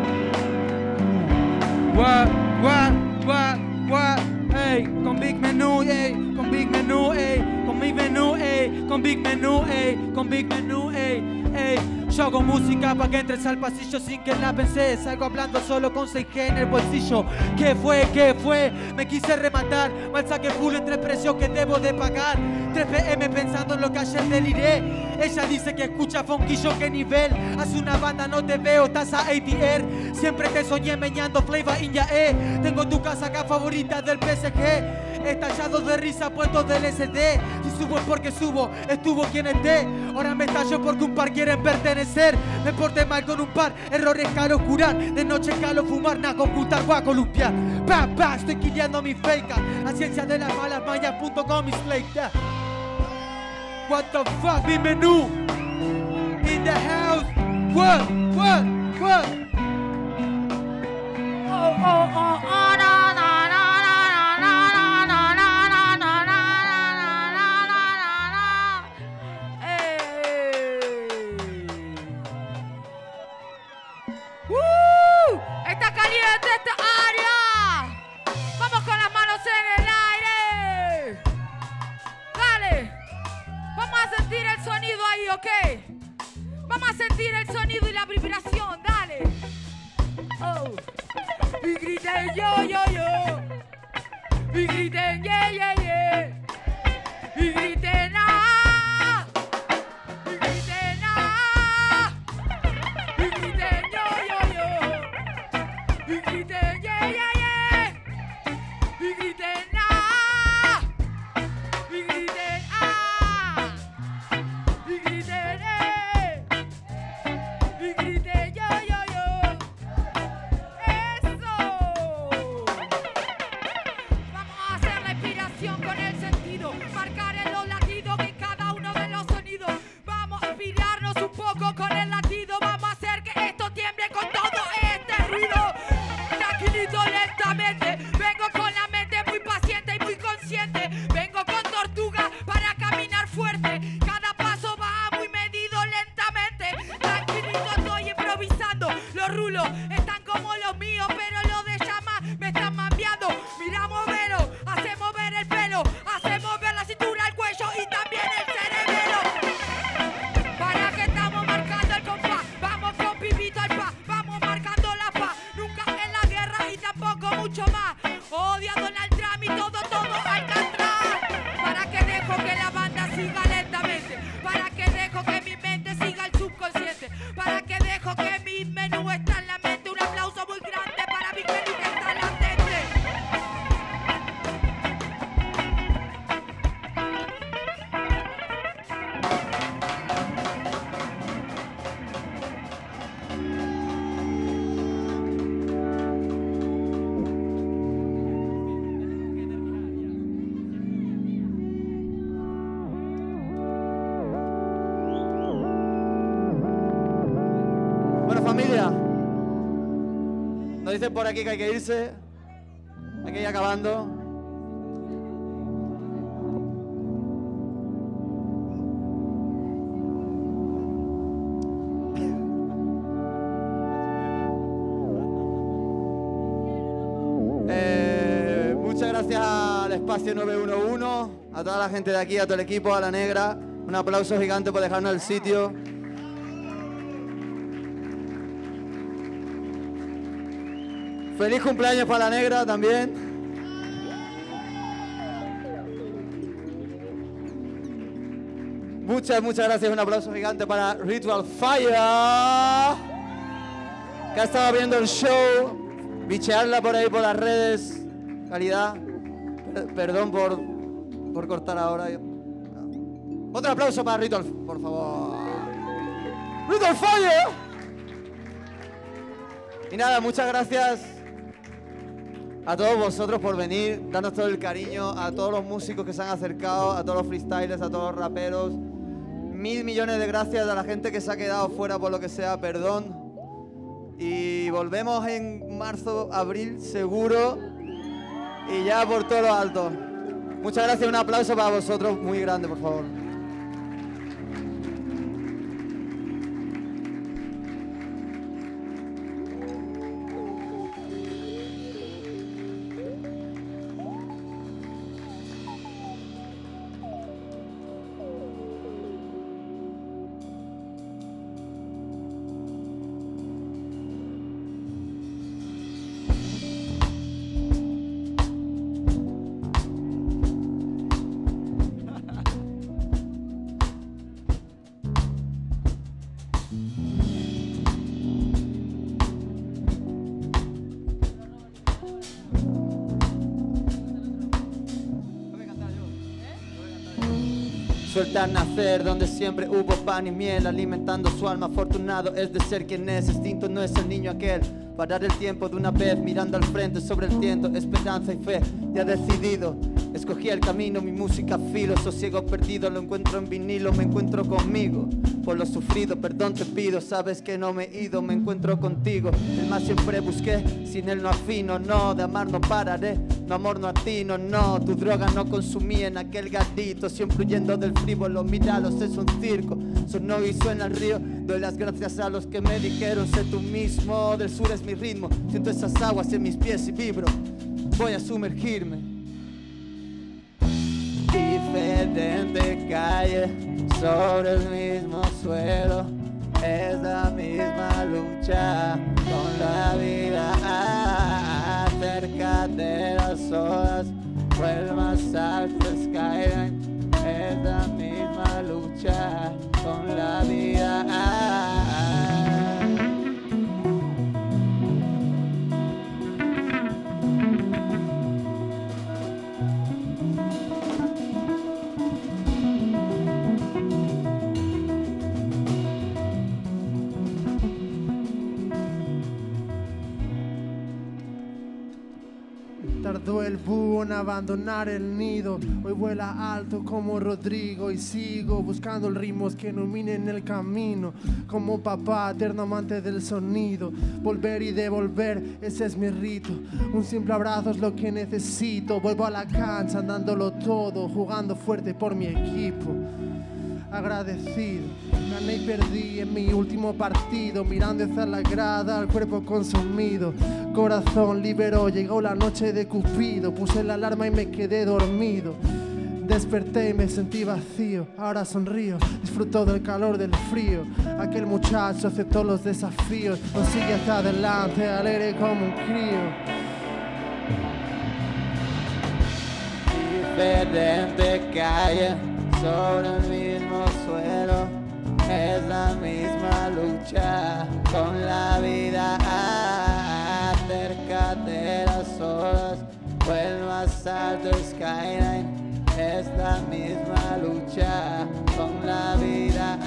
Ey, con Big Menú, ey, con Big Menú, ey, con Big Menú, ey, con Big Menú, ey, con Big Menú, ey, ey. Yo hago música pa' que entres al pasillo sin que la pensé. Salgo hablando solo con 6G en el bolsillo. ¿Qué fue? ¿Qué fue? Me quise rematar. Mal saque full entre precios que debo de pagar. 3 PM pensando en lo que ayer deliré. Ella dice que escucha funky, yo qué nivel. Hace una banda, no te veo, estás a ATR. Siempre te soñé meñando Flavor India Tengo tu casaca favorita del PSG. Estallado de risa, puestos del SD. Si subo es porque subo, estuvo quien esté. Ahora me estallo porque un par quieren pertenecer. Me porté mal con un par, errores caro curar. De noche calo fumar, na computar, guaco limpiar. Pa, pa, estoy quillando mi fake. La ciencia de las malas mayas.com is like that. What the fuck, Big Menú in the house. What? Oh, oh, oh, oh, na, na, na. ¡Está caliente esta área! ¡Vamos con las manos en el aire! ¡Dale! Vamos a sentir el sonido ahí, ¿ok? Vamos a sentir el sonido y la vibración, dale. Oh. Y griten yo, yo, yo. Y griten yeah, yeah, yeah. Y griten ah. Y griten ah. Y griten yo, yo, yo. Y griten yeah, yeah, yeah. Y griten ah. Y griten ah. Y griten familia. Nos dicen por aquí que hay que irse. Hay que ir acabando. Muchas gracias al Espacio 911, a toda la gente de aquí, a todo el equipo, a La Negra. Un aplauso gigante por dejarnos el sitio. Feliz cumpleaños para La Negra también. Muchas gracias. Un aplauso gigante para Ritual Fire, que ha estado viendo el show. Bichearla por ahí por las redes. Calidad. Perdón por cortar ahora. Otro aplauso para Ritual, por favor. Ritual Fire. Y nada, muchas gracias a todos vosotros por venir, darnos todo el cariño, a todos los músicos que se han acercado, a todos los freestylers, a todos los raperos. 1000 millones de gracias a la gente que se ha quedado fuera por lo que sea, perdón. Y volvemos en marzo, abril, seguro. Y ya por todo lo alto. Muchas gracias, un aplauso para vosotros muy grande, por favor. Suelta a nacer donde siempre hubo pan y miel, alimentando su alma. Afortunado es de ser quien es, extinto no es el niño aquel. Parar el tiempo de una vez, mirando al frente sobre el tiento, esperanza y fe, ya decidido. Escogí el camino, mi música filo, sosiego perdido, lo encuentro en vinilo, me encuentro conmigo. Por lo sufrido, perdón te pido, sabes que no me he ido, me encuentro contigo. El más siempre busqué, sin él no afino, no, de amar no pararé. No amor no atino, no, tu droga no consumí en aquel gatito, siempre huyendo del frívolo, míralos, es un circo. Sonó y suena el río, doy las gracias a los que me dijeron, sé tú mismo, del sur es mi ritmo, siento esas aguas en mis pies y vibro, voy a sumergirme. Diferente calle, sobre el mismo suelo, es la misma lucha con la vida. Acércate de las olas, fue el más alto skyline, es la misma lucha con la vida. Tardó el búho en abandonar el nido, hoy vuela alto como Rodrigo y sigo buscando el ritmos que iluminen el camino. Como papá, eterno amante del sonido, volver y devolver, ese es mi rito. Un simple abrazo es lo que necesito, vuelvo a la cancha dándolo todo, jugando fuerte por mi equipo. Agradecido, gané y perdí en mi último partido, mirando hacia la grada, el cuerpo consumido. Corazón liberó, llegó la noche de Cupido, puse la alarma y me quedé dormido. Desperté y me sentí vacío, ahora sonrío, disfruto del calor del frío. Aquel muchacho aceptó los desafíos, nos sigue hacia adelante, alegre como un crío. Diferente calle, sobre el mismo suelo, es la misma lucha con la vida. Acércate de las olas, fue el más alto skyline, es la misma lucha con la vida.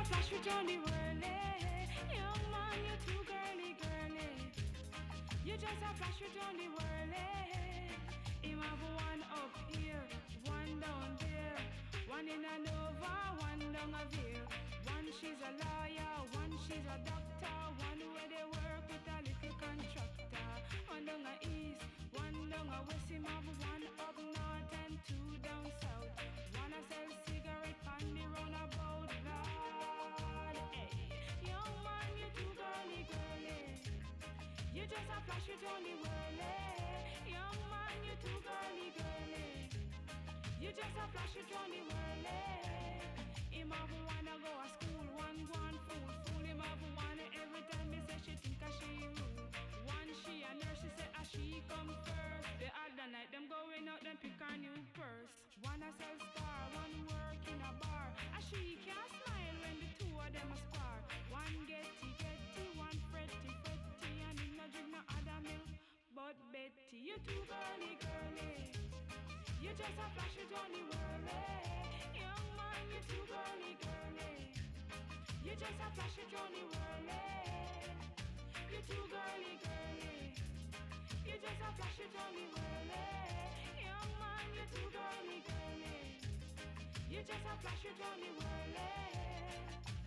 a flash with Johnny Whirly. Young man, you're too girly, girly. You just a flash with Johnny Whirly. Him have one up here, one down there, one in a Nova, one down a Veer. One she's a lawyer, one she's a doctor, one where they work with a little contractor. One down a east, one down a west. Him have one up north and two down south. One a sell cigarette on the roundabout, Lord. Hey, young man, you too girly, girly. You just a flash with Johnny Whirly. Young man, you too girly, girly. You just a flash with Johnny Whirly. Him have wanna go to school, one go on fool. Him have wanna every time me say she think a she rude. One she a nurse, she say a she come first. The other night them going out, them pick her new purse. One a sell star, one work in a bar. A she can't smile when the two of them a spar. One getty, one fretty, and him no drink no other milk. But Betty, you too girly, girly. You just a flash with Johnny Whirly. Young man, you too girly, girly. You just a flash with Johnny Whirly. You too girly, girly. You just a flash with Johnny Whirly. Young man, you too girly, girly. You just a flash with Johnny Whirly.